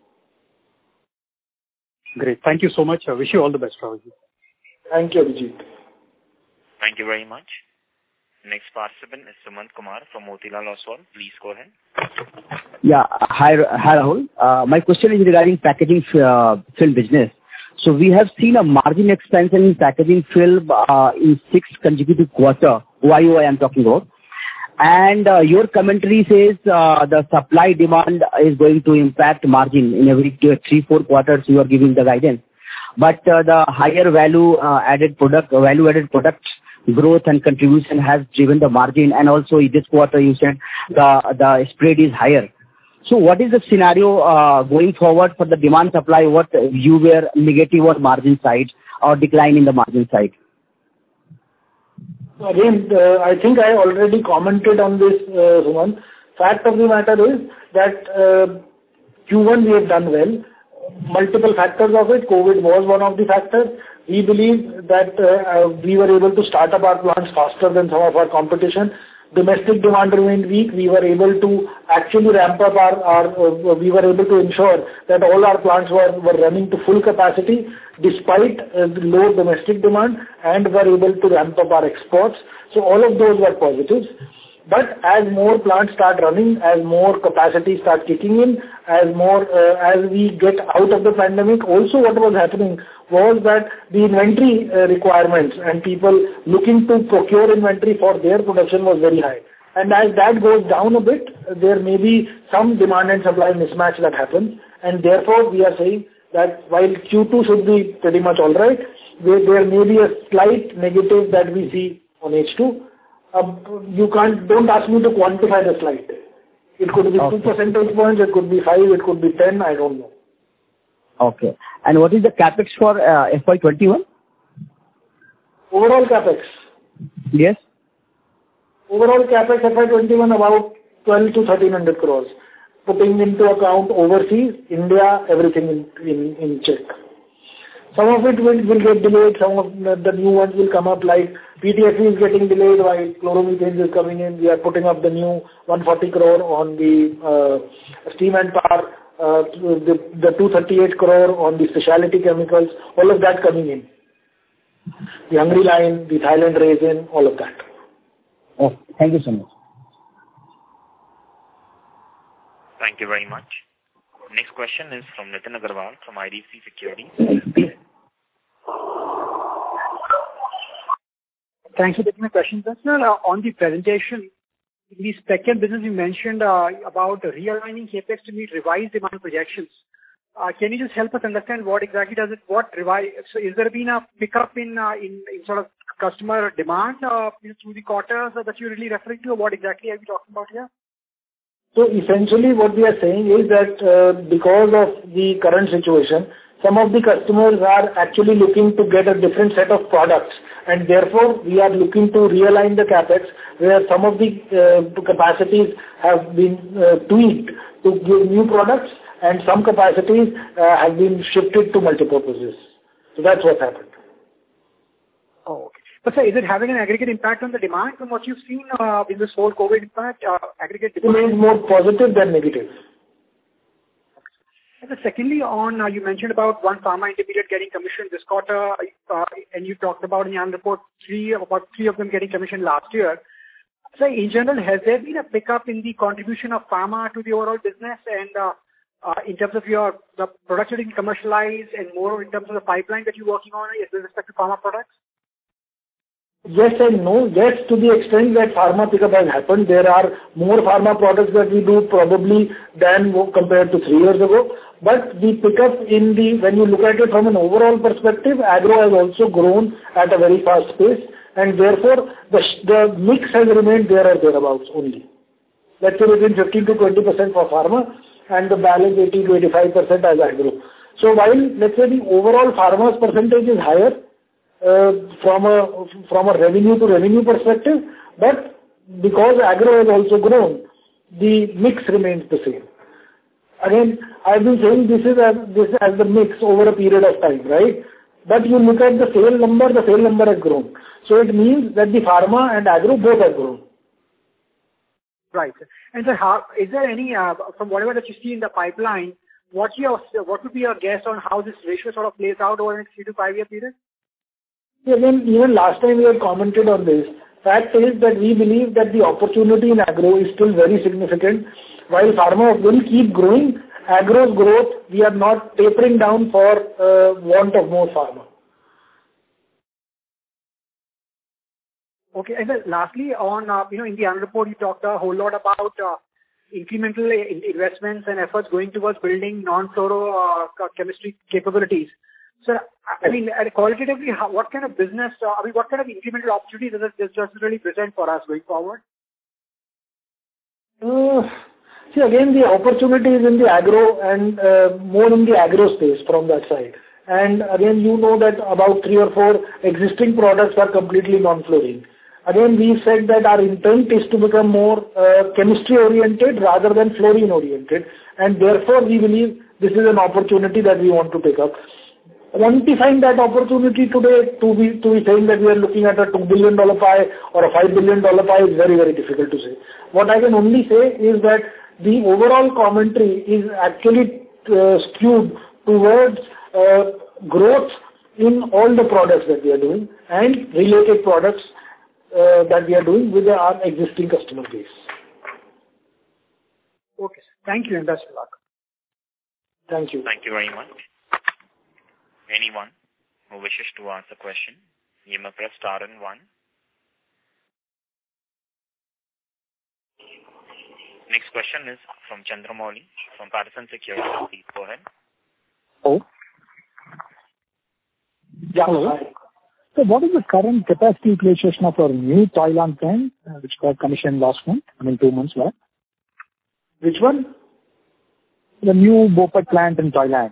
Great. Thank you so much. I wish you all the best, Rahulji. Thank you, Abhijit. Thank you very much. Next participant is Sumant Kumar from Motilal Oswal. Please go ahead. Yeah. Hi, hi Rahul. Uh, my question is regarding packaging uh, film business. So we have seen a margin expansion in packaging film uh, in six consecutive quarter. Y O I I'm talking about. And uh, your commentary says uh, the supply demand is going to impact margin in every two, three, four quarters. You are giving the guidance, but uh, the higher value uh, added product, value added product growth and contribution has driven the margin. And also this quarter you said the the spread is higher. So what is the scenario uh, going forward for the demand supply? What you were negative on margin side or decline in the margin side? Again, uh, I think I already commented on this, uh, Suman. Fact of the matter is that uh, Q one we have done well. Multiple factors of it. COVID was one of the factors. We believe that uh, uh, we were able to start up our plants faster than some of our competition. Domestic demand remained weak. We were able to actually ramp up our, our uh, we were able to ensure that all our plants were, were running to full capacity despite uh, the low domestic demand, and were able to ramp up our exports. So all of those were positives. But as more plants start running, as more capacity start kicking in, as more uh, as we get out of the pandemic, also what was happening was that the inventory uh, requirements and people looking to procure inventory for their production was very high. And as that goes down a bit, there may be some demand and supply mismatch that happens. And therefore, we are saying that while Q two should be pretty much all right, there, there may be a slight negative that we see on H two. Uh, you can't, don't ask me to quantify the slight. It could be okay. two percentage points, it could be five, it could be ten, I don't know. Okay. And what is the capex for uh, F Y twenty-one? Overall capex? Yes. Overall capex F Y twenty-one about twelve to thirteen hundred crores. Putting into account overseas, India, everything in, in, in check. Some of it will, will get delayed, some of the, the new ones will come up, like P T F E is getting delayed while chloromethanes is coming in. We are putting up the new one hundred forty crore on the uh, steam and power, uh, the, the two hundred thirty-eight crore on the specialty chemicals, all of that coming in. The Hungary line, the Thailand resin, all of that. Oh, thank you so much. Thank you very much. Next question is from Nitin Agarwal from I D F C Securities. Thanks for taking my question. Sir, uh, on the presentation, in the spec chem business, you mentioned uh, about realigning capex to meet revised demand projections. Uh, can you just help us understand what exactly does it, what revise, so is there been a pickup in, uh, in, in sort of customer demand uh, through the quarters that you're really referring to, or what exactly are we talking about here? So essentially what we are saying is that uh, because of the current situation, some of the customers are actually looking to get a different set of products, and therefore we are looking to realign the capex where some of the uh, capacities have been uh, tweaked to give new products and some capacities uh, have been shifted to multipurposes. So that's what happened. Oh, okay. But sir, is it having an aggregate impact on the demand from what you've seen uh, in this whole COVID impact? Uh, aggregate demand? It remains more positive than negative. And secondly, on uh, you mentioned about one pharma intermediate getting commissioned this quarter, uh, and you talked about in your report three about three of them getting commissioned last year. So in general, has there been a pickup in the contribution of pharma to the overall business, and uh, uh, in terms of your the products that you can commercialize, and more in terms of the pipeline that you're working on with respect to pharma products? Yes and no. Yes, to the extent that pharma pickup has happened. There are more pharma products that we do probably than compared to three years ago. But the pickup in the, when you look at it from an overall perspective, agro has also grown at a very fast pace, and therefore the, the mix has remained there or thereabouts only. Let's say between fifteen to twenty percent for pharma and the balance eighty to eighty-five percent as agro. So while, let's say, the overall pharma's percentage is higher, Uh, from a from a revenue to revenue perspective, but because agro has also grown, the mix remains the same. Again, I've been saying this is as this as the mix over a period of time, right? But you look at the sale number, the sale number has grown. So it means that the pharma and agro both have grown. Right. And so, how is there any uh, from whatever that you see in the pipeline? What's your what would be your guess on how this ratio sort of plays out over the next three to five year period? Again, even last time we had commented on this. Fact is that we believe that the opportunity in agro is still very significant. While pharma will keep growing, agro's growth, we are not tapering down for uh, want of more pharma. Okay. And then lastly, on, uh, you know, in the annual report, you talked a whole lot about uh, incremental investments and efforts going towards building non-fluoro uh, chemistry capabilities. So, I mean, qualitatively, how, what kind of business, uh, I mean, what kind of incremental opportunities does this just really present for us going forward? Uh, see, again, the opportunity is in the agro and uh, more in the agro space from that side. And again, you know that about three or four existing products are completely non-fluorine. Again, we said that our intent is to become more uh, chemistry-oriented rather than fluorine-oriented. And therefore, we believe this is an opportunity that we want to pick up. Quantifying that opportunity today to be to be saying that we are looking at a two billion dollar pie or a five billion dollar pie is very, very difficult to say. What I can only say is that the overall commentary is actually uh, skewed towards uh, growth in all the products that we are doing and related products uh, that we are doing with our existing customer base. Okay. Thank you and best of luck. Thank you. Thank you very much. Anyone who wishes to ask a question, you may press star and one. Next question is from Chandramouli from Patterson Securities. Please go ahead. Oh. Yeah. Hello. So what is the current capacity utilization of our new Thailand plant, uh, which got commissioned last month, I mean two months back? Which one? The new BOPET plant in Thailand.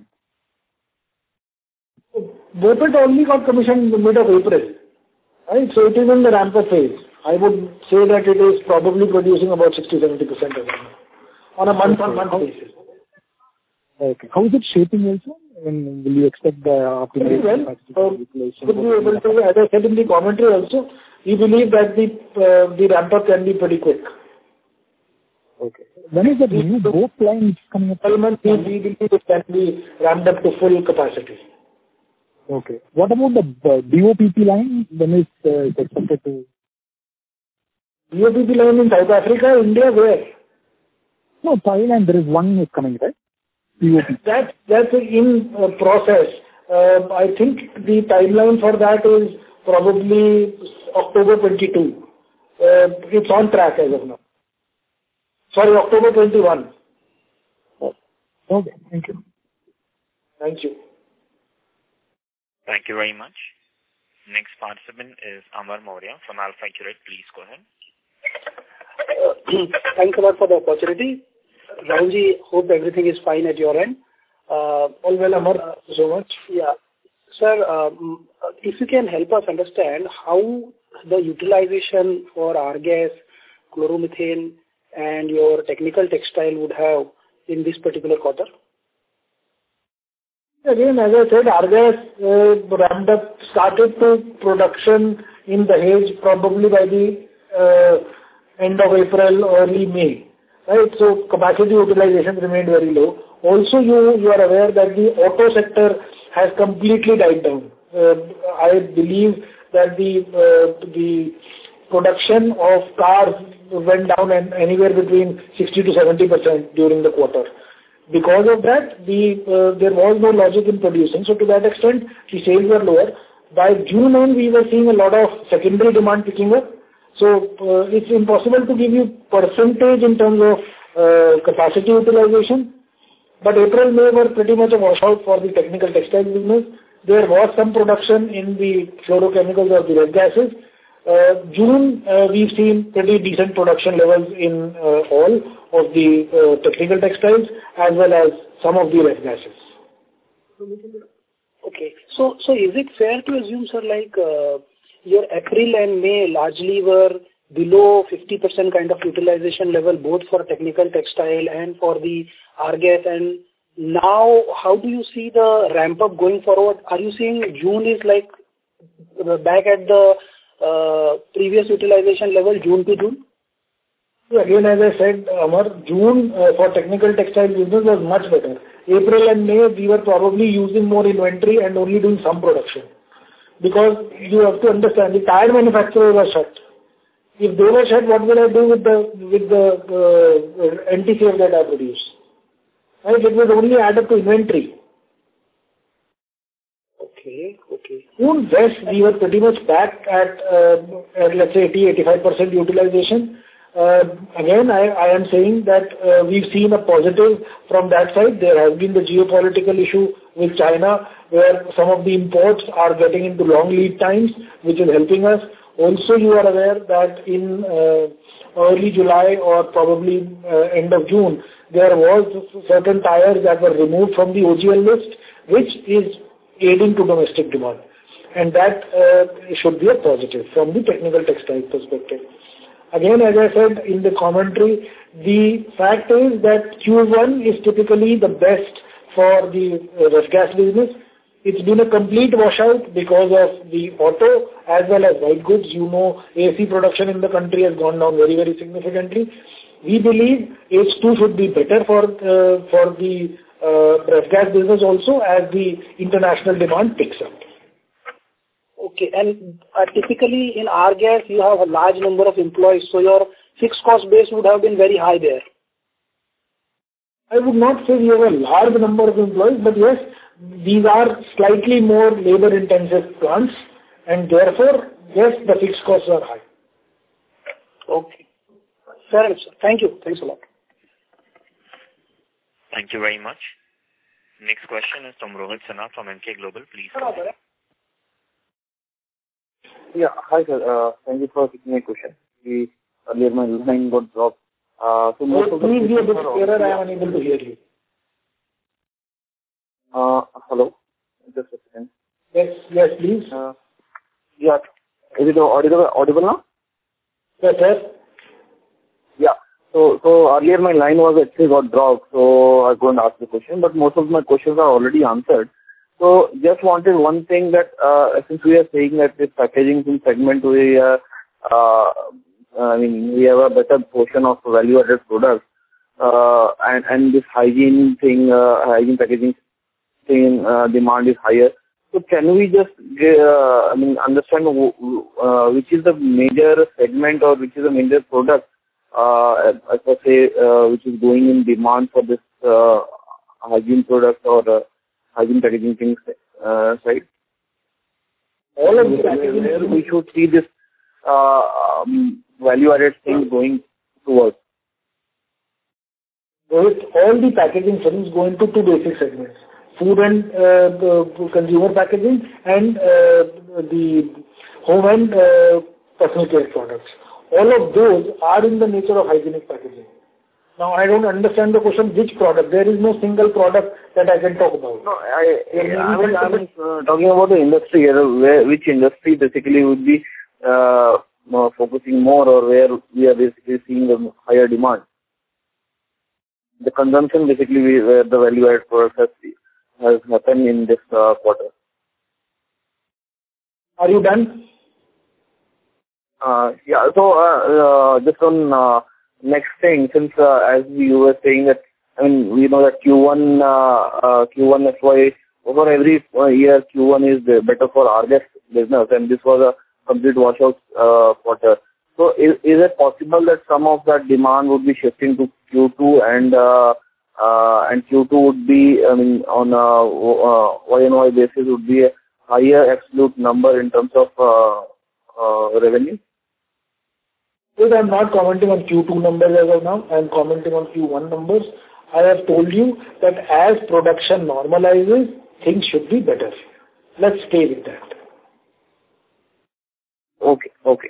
BOPET only got commissioned in the mid of April, right? So it is in the ramp-up phase. I would say that it is probably producing about sixty to seventy percent of it on a month-on-month okay. basis. Okay. How is it shaping also? And will you expect the optimal capacity well, utilization? Could be able to, as I said in the commentary also, we believe that the uh, the ramp-up can be pretty quick. Okay. When is the new BOPET line coming up? twelve months, we believe it can be ramped up to full capacity. Okay. What about the uh, D O P P line? When is uh, it expected to? D O P P line in South Africa, India, where? No, Thailand. There is one is coming, right? D O P P. That that's in uh, process. Uh, I think the timeline for that is probably October twenty-two. Uh, it's on track as of now. Sorry, October twenty-one. Okay. Thank you. Thank you. Thank you very much. Next participant is Amar Maurya from AlfAccurate. Please go ahead. Uh, thanks a lot for the opportunity. Rahulji, hope everything is fine at your end. Uh, All well, Amar. Uh, Thank you so much. Yeah. Sir, um, if you can help us understand how the utilization for Rgas, chloromethane, and your technical textile would have in this particular quarter? Again, as I said, Rgas uh, ramped up, started to production in Dahej probably by the uh, end of April, early May. Right? So capacity utilization remained very low. Also, you, you are aware that the auto sector has completely died down. Uh, I believe that the uh, the production of cars went down and anywhere between sixty to seventy percent during the quarter. Because of that, the uh, there was no logic in producing. So to that extent, the sales were lower. By June end, we were seeing a lot of secondary demand picking up. So uh, it's impossible to give you percentage in terms of uh, capacity utilization. But April, May were pretty much a washout for the technical textile business. There was some production in the fluorochemicals or the ref gases. Uh, June, uh, we've seen pretty decent production levels in uh, all of the uh, technical textiles as well as some of the ref gases. Okay. So, so is it fair to assume, sir, like uh, your April and May largely were below fifty percent kind of utilization level, both for technical textile and for the rGas, and now how do you see the ramp up going forward? Are you seeing June is like back at the uh, previous utilization level, June to June? Yeah, again, as I said, Amar, June uh, for technical textile business was much better. April and May, we were probably using more inventory and only doing some production. Because you have to understand, the tire manufacturers were shut. If they were shut, what will I do with the with the uh, N T C F that I produce? Right? It was only added to inventory. Okay, okay. June West, we were pretty much back at, uh, at let's say eighty to eighty-five percent utilization. Uh, again, I, I am saying that uh, we've seen a positive from that side. There has been the geopolitical issue with China, where some of the imports are getting into long lead times, which is helping us. Also, you are aware that in uh, early July or probably uh, end of June, there was certain tires that were removed from the O G L list, which is aiding to domestic demand. And that uh, should be a positive from the technical textile perspective. Again, as I said in the commentary, the fact is that Q one is typically the best for the uh, ref gas business. It's been a complete washout because of the auto as well as white goods. You know, A C production in the country has gone down very, very significantly. We believe H two should be better for uh, for the uh, ref gas business also as the international demand picks up. Okay, and uh, typically in rGas you have a large number of employees, so your fixed cost base would have been very high there. I would not say we have a large number of employees, but yes, these are slightly more labor-intensive plants, and therefore, yes, the fixed costs are high. Okay. Fair enough, sir. Thank you. Thanks a lot. Thank you very much. Next question is from Rohit Sinha from Emkay Global. Please go ahead. Yeah. Hi, sir. Uh, thank you for taking my question. The, earlier my line got dropped. Uh, so most of the please be a bit clearer. I am unable to hear you. Uh, hello. Just a second. Yes, yes, please. Uh, yeah. Is it audible, audible now? Yes, yes. Yeah. So, so earlier my line was actually got dropped, so I couldn't ask the question, but most of my questions are already answered. So, just wanted one thing that, uh, since we are saying that this packaging segment, we are, uh, I mean, we have a better portion of value-added products, uh, and, and this hygiene thing, uh, hygiene packaging thing, uh, demand is higher. So, can we just, uh, I mean, understand uh, which is the major segment or which is the major product, uh, as I say, uh, which is going in demand for this, uh, hygiene products or, uh, hygiene packaging things, uh, side? All of the packaging, where we should see this, uh, um, value-added thing going towards? With all the packaging films go into two basic segments: food and uh, consumer packaging, and uh, the home and uh, personal care products. All of those are in the nature of hygienic packaging. Now, I don't understand the question, which product? There is no single product that I can talk about. No, I, I, I mean, I'm uh, talking about the industry here, where, which industry basically would be uh, more focusing more, or where we are basically seeing the higher demand. The consumption basically where the value-added products has, has happened in this uh, quarter. Are you done? Uh, yeah, so uh, uh, just on uh, next thing, since uh, as you were saying that, I mean, we know that Q one, uh, uh, Q one F Y, over every uh, year Q one is better for rGas business, and this was a complete washout uh, quarter. So is, is it possible that some of that demand would be shifting to Q two, and uh, uh, and Q two would be, I mean, on a uh, Y and Y basis would be a higher absolute number in terms of uh, uh, revenue? Because I'm not commenting on Q two numbers as of now. I'm commenting on Q one numbers. I have told you that as production normalizes, things should be better. Let's stay with that. Okay, okay.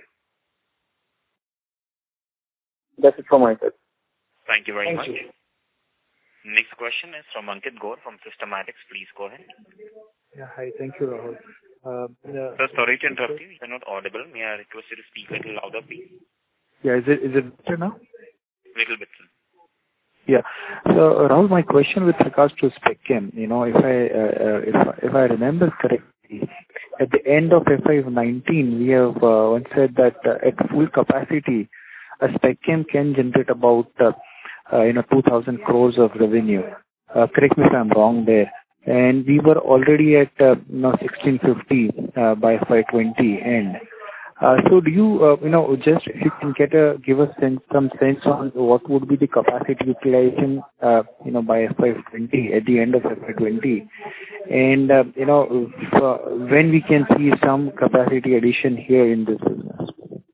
That's it from my side. Thank you very Thank much. you. Next question is from Ankit Gore from Systematics. Please go ahead. Yeah, hi. Thank you, Rahul. Uh, yeah. Sir, sorry to interrupt you. You're not audible. May I request you to speak a little louder, please? Yeah, is it is it better now? Little bit, sir. Yeah. So, Rahul, my question with regards to SpecChem, you know, if I uh, if if I remember correctly, at the end of F Y nineteen, we have uh, once said that uh, at full capacity, a SpecChem can generate about uh, uh, you know two thousand crores of revenue. Uh, correct me if I'm wrong there. And we were already at uh, you know sixteen fifty uh, by F Y twenty end. Uh, so do you, uh, you know, just if you can get a, give us sense, some sense on what would be the capacity utilization, uh, you know, by F Y twenty, at the end of F Y twenty, and, uh, you know, if, uh, when we can see some capacity addition here in this business?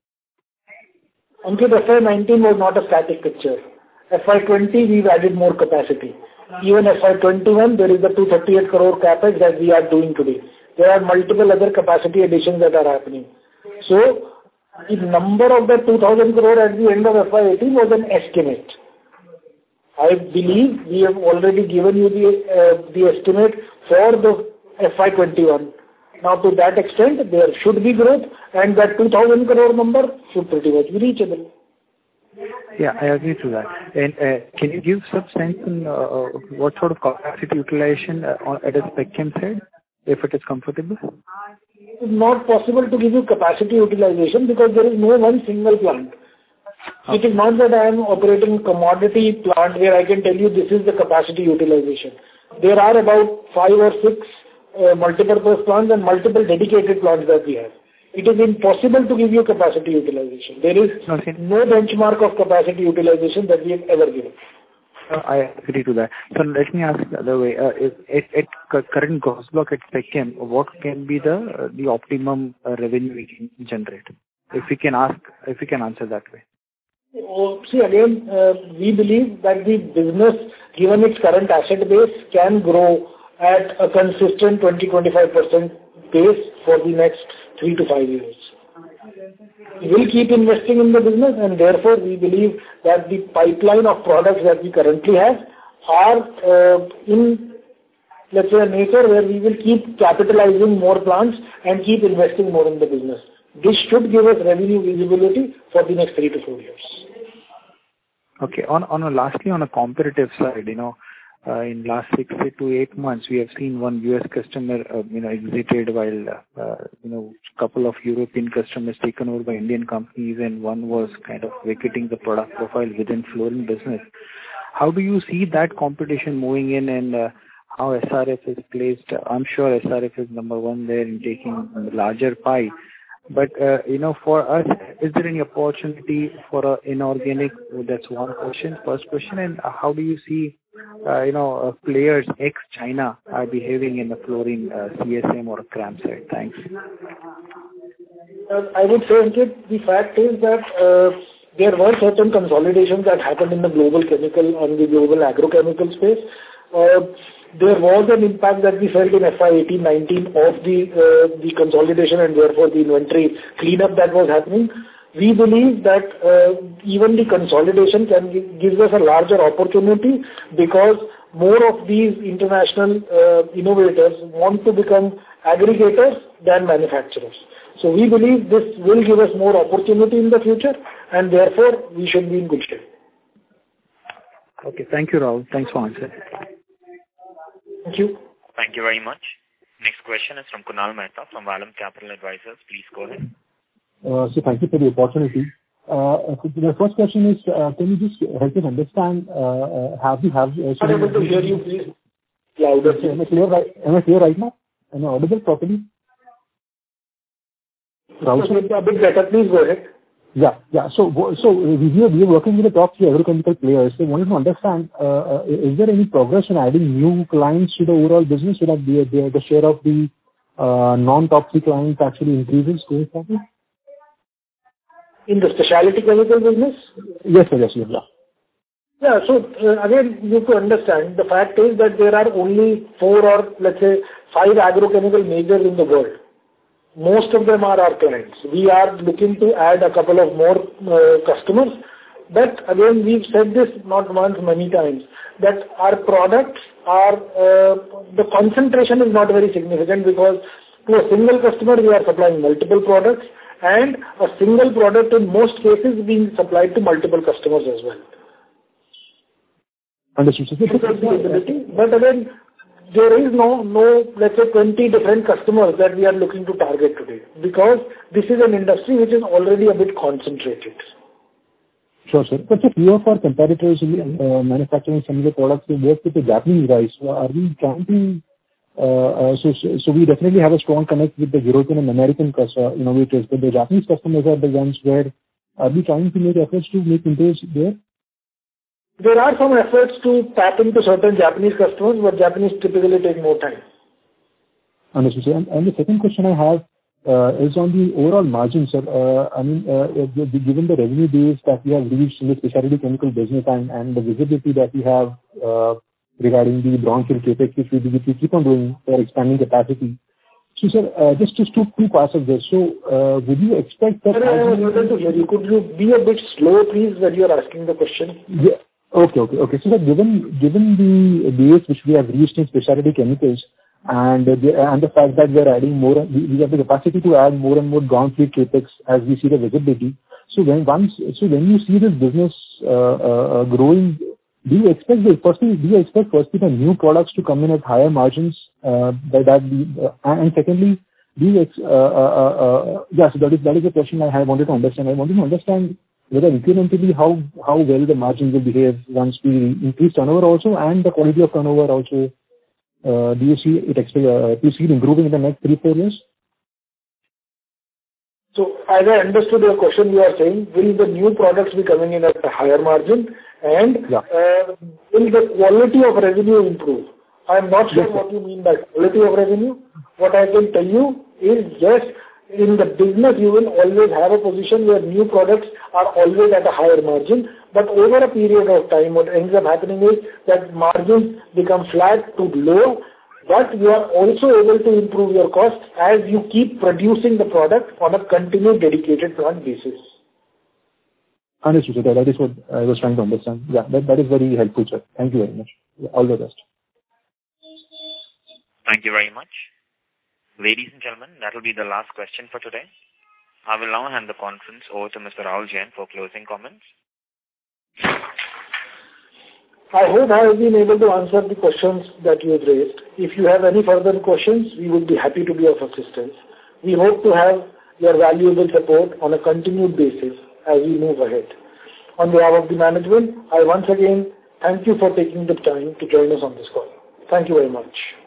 Ankit, F Y nineteen was not a static picture. F Y twenty, we've added more capacity. Even F Y twenty-one, there is the two hundred thirty-eight crore capex that we are doing today. There are multiple other capacity additions that are happening. So, the number of the two thousand crore at the end of F Y eighteen was an estimate. I believe we have already given you the uh, the estimate for the F Y twenty-one. Now, to that extent, there should be growth, and that two thousand crore number should pretty much be reachable. Yeah, I agree to that. And uh, can you give some sense on uh, what sort of capacity utilization uh, on, at a SpecChem side, if it is comfortable? It is not possible to give you capacity utilization because there is no one single plant. Okay. It is not that I am operating a commodity plant where I can tell you this is the capacity utilization. There are about five or six uh, multipurpose plants and multiple dedicated plants that we have. It is impossible to give you capacity utilization. There is okay. no benchmark of capacity utilization that we have ever given. Uh, I agree to that. So let me ask the other way. Uh, if, at, at current gross block at SpecChem, what can be the uh, the optimum uh, revenue we can generate? If we can ask, if we can answer that way. Oh, see again, uh, we believe that the business, given its current asset base, can grow at a consistent twenty to twenty-five percent pace for the next three to five years. We will keep investing in the business, and therefore we believe that the pipeline of products that we currently have are uh, in, let's say, a nature where we will keep capitalizing more plants and keep investing more in the business. This should give us revenue visibility for the next three to four years. Okay. On on a lastly, on a competitive side, you know, uh, in last six to eight months, we have seen one U S customer, uh, you know, exited, while uh, you know, couple of European customers taken over by Indian companies, and one was kind of vacating the product profile within fluorine business. How do you see that competition moving in, and uh, how S R F is placed? I'm sure S R F is number one there in taking the larger pie. But, uh, you know, for us, is there any opportunity for uh, inorganic? That's one question, first question. And how do you see, uh, you know, uh, players ex-China are behaving in the fluorine uh, C S M or C R A M side? Thanks. Uh, I would say, Ankit, the fact is that uh, there were certain consolidations that happened in the global chemical and the global agrochemical space. Uh, There was an impact that we felt in F Y eighteen nineteen of the uh, the consolidation and therefore the inventory cleanup that was happening. We believe that uh, even the consolidation can give, gives us a larger opportunity because more of these international uh, innovators want to become aggregators than manufacturers. So we believe this will give us more opportunity in the future, and therefore we should be in good shape. Okay, thank you, Rahul. Thanks for answering. Thank you. Thank you very much. Next question is from Kunal Mehta from Valum Capital Advisors. Please go ahead. Uh, so thank you for the opportunity. Uh, the first question is, uh, can you just help us understand, uh, uh, have you have... Uh, I'm able to hear you, please. Louder. Am I clear right, am I clear right now? Am I audible properly? Rahul, a bit better, please go ahead. Yeah, yeah. So, so we are, we are working with the top three agrochemical players. So, wanted to understand, uh, is there any progress in adding new clients to the overall business so that the, the, the share of the uh, non-top three clients actually increases going forward? In the specialty chemical business? Yes, sir. Yes, yes. Yeah. Yeah. So, uh, again, you have to understand, the fact is that there are only four or, let's say, five agrochemical majors in the world. Most of them are our clients. We are looking to add a couple of more uh, customers. But again, we've said this not once, many times, that our products are, uh, the concentration is not very significant, because to a single customer we are supplying multiple products, and a single product in most cases being supplied to multiple customers as well. Understood. But again, there is no, no, let's say, twenty different customers that we are looking to target today, because this is an industry which is already a bit concentrated. Sure, sir. But a few of our competitors in uh, manufacturing similar products, they work with the Japanese guys. So are we trying to, uh, uh, so, so we definitely have a strong connect with the European and American uh, innovators, but the Japanese customers are the ones where, are we trying to make efforts to make inroads there? There are some efforts to tap into certain Japanese customers, but Japanese typically take more time. Understood, sir. And, and the second question I have uh, is on the overall margin, sir. Uh, I mean, uh, given the revenue base that we have reached in the specialty chemical business and, and the visibility that we have uh, regarding the brownfield capex, which we, which we keep on doing for expanding capacity. So, sir, uh, just just two two parts of this. So, uh, would you expect that? Sir, I was able to hear you. Could you be a bit slow, please, when you are asking the question? Yeah. Okay, okay, okay. So, sir, given given the base which we have reached in specialty chemicals, and the, and the fact that we are adding more, we, we have the capacity to add more and more brownfield capex as we see the visibility. So, when once, so when you see this business uh, uh, growing, do you expect the firstly, do you expect firstly the new products to come in at higher margins? Uh, that that be, uh, and secondly, do you ex, uh, uh, uh, yeah, so that is that is the question I have wanted to understand. I wanted to understand whether incrementally how how well the margins will behave once we increase turnover also, and the quality of turnover also. Uh, do you see it expect, uh, do you see it improving in the next three four years? So, as I understood your question, you are saying, will the new products be coming in at a higher margin, and yeah. uh, will the quality of revenue improve? I am not sure yes, what you mean by quality of revenue. What I can tell you is, yes, in the business you will always have a position where new products are always at a higher margin, but over a period of time what ends up happening is that margins become flat to low, but you are also able to improve your cost as you keep producing the product on a continued dedicated plant basis. Understood, sir. That is what I was trying to understand. Yeah, that, that is very helpful, sir. Thank you very much. Yeah, all the best. Thank you very much. Ladies and gentlemen, that will be the last question for today. I will now hand the conference over to Mister Rahul Jain for closing comments. I hope I have been able to answer the questions that you have raised. If you have any further questions, we would be happy to be of assistance. We hope to have your valuable support on a continued basis as we move ahead. On behalf of the management, I once again thank you for taking the time to join us on this call. Thank you very much.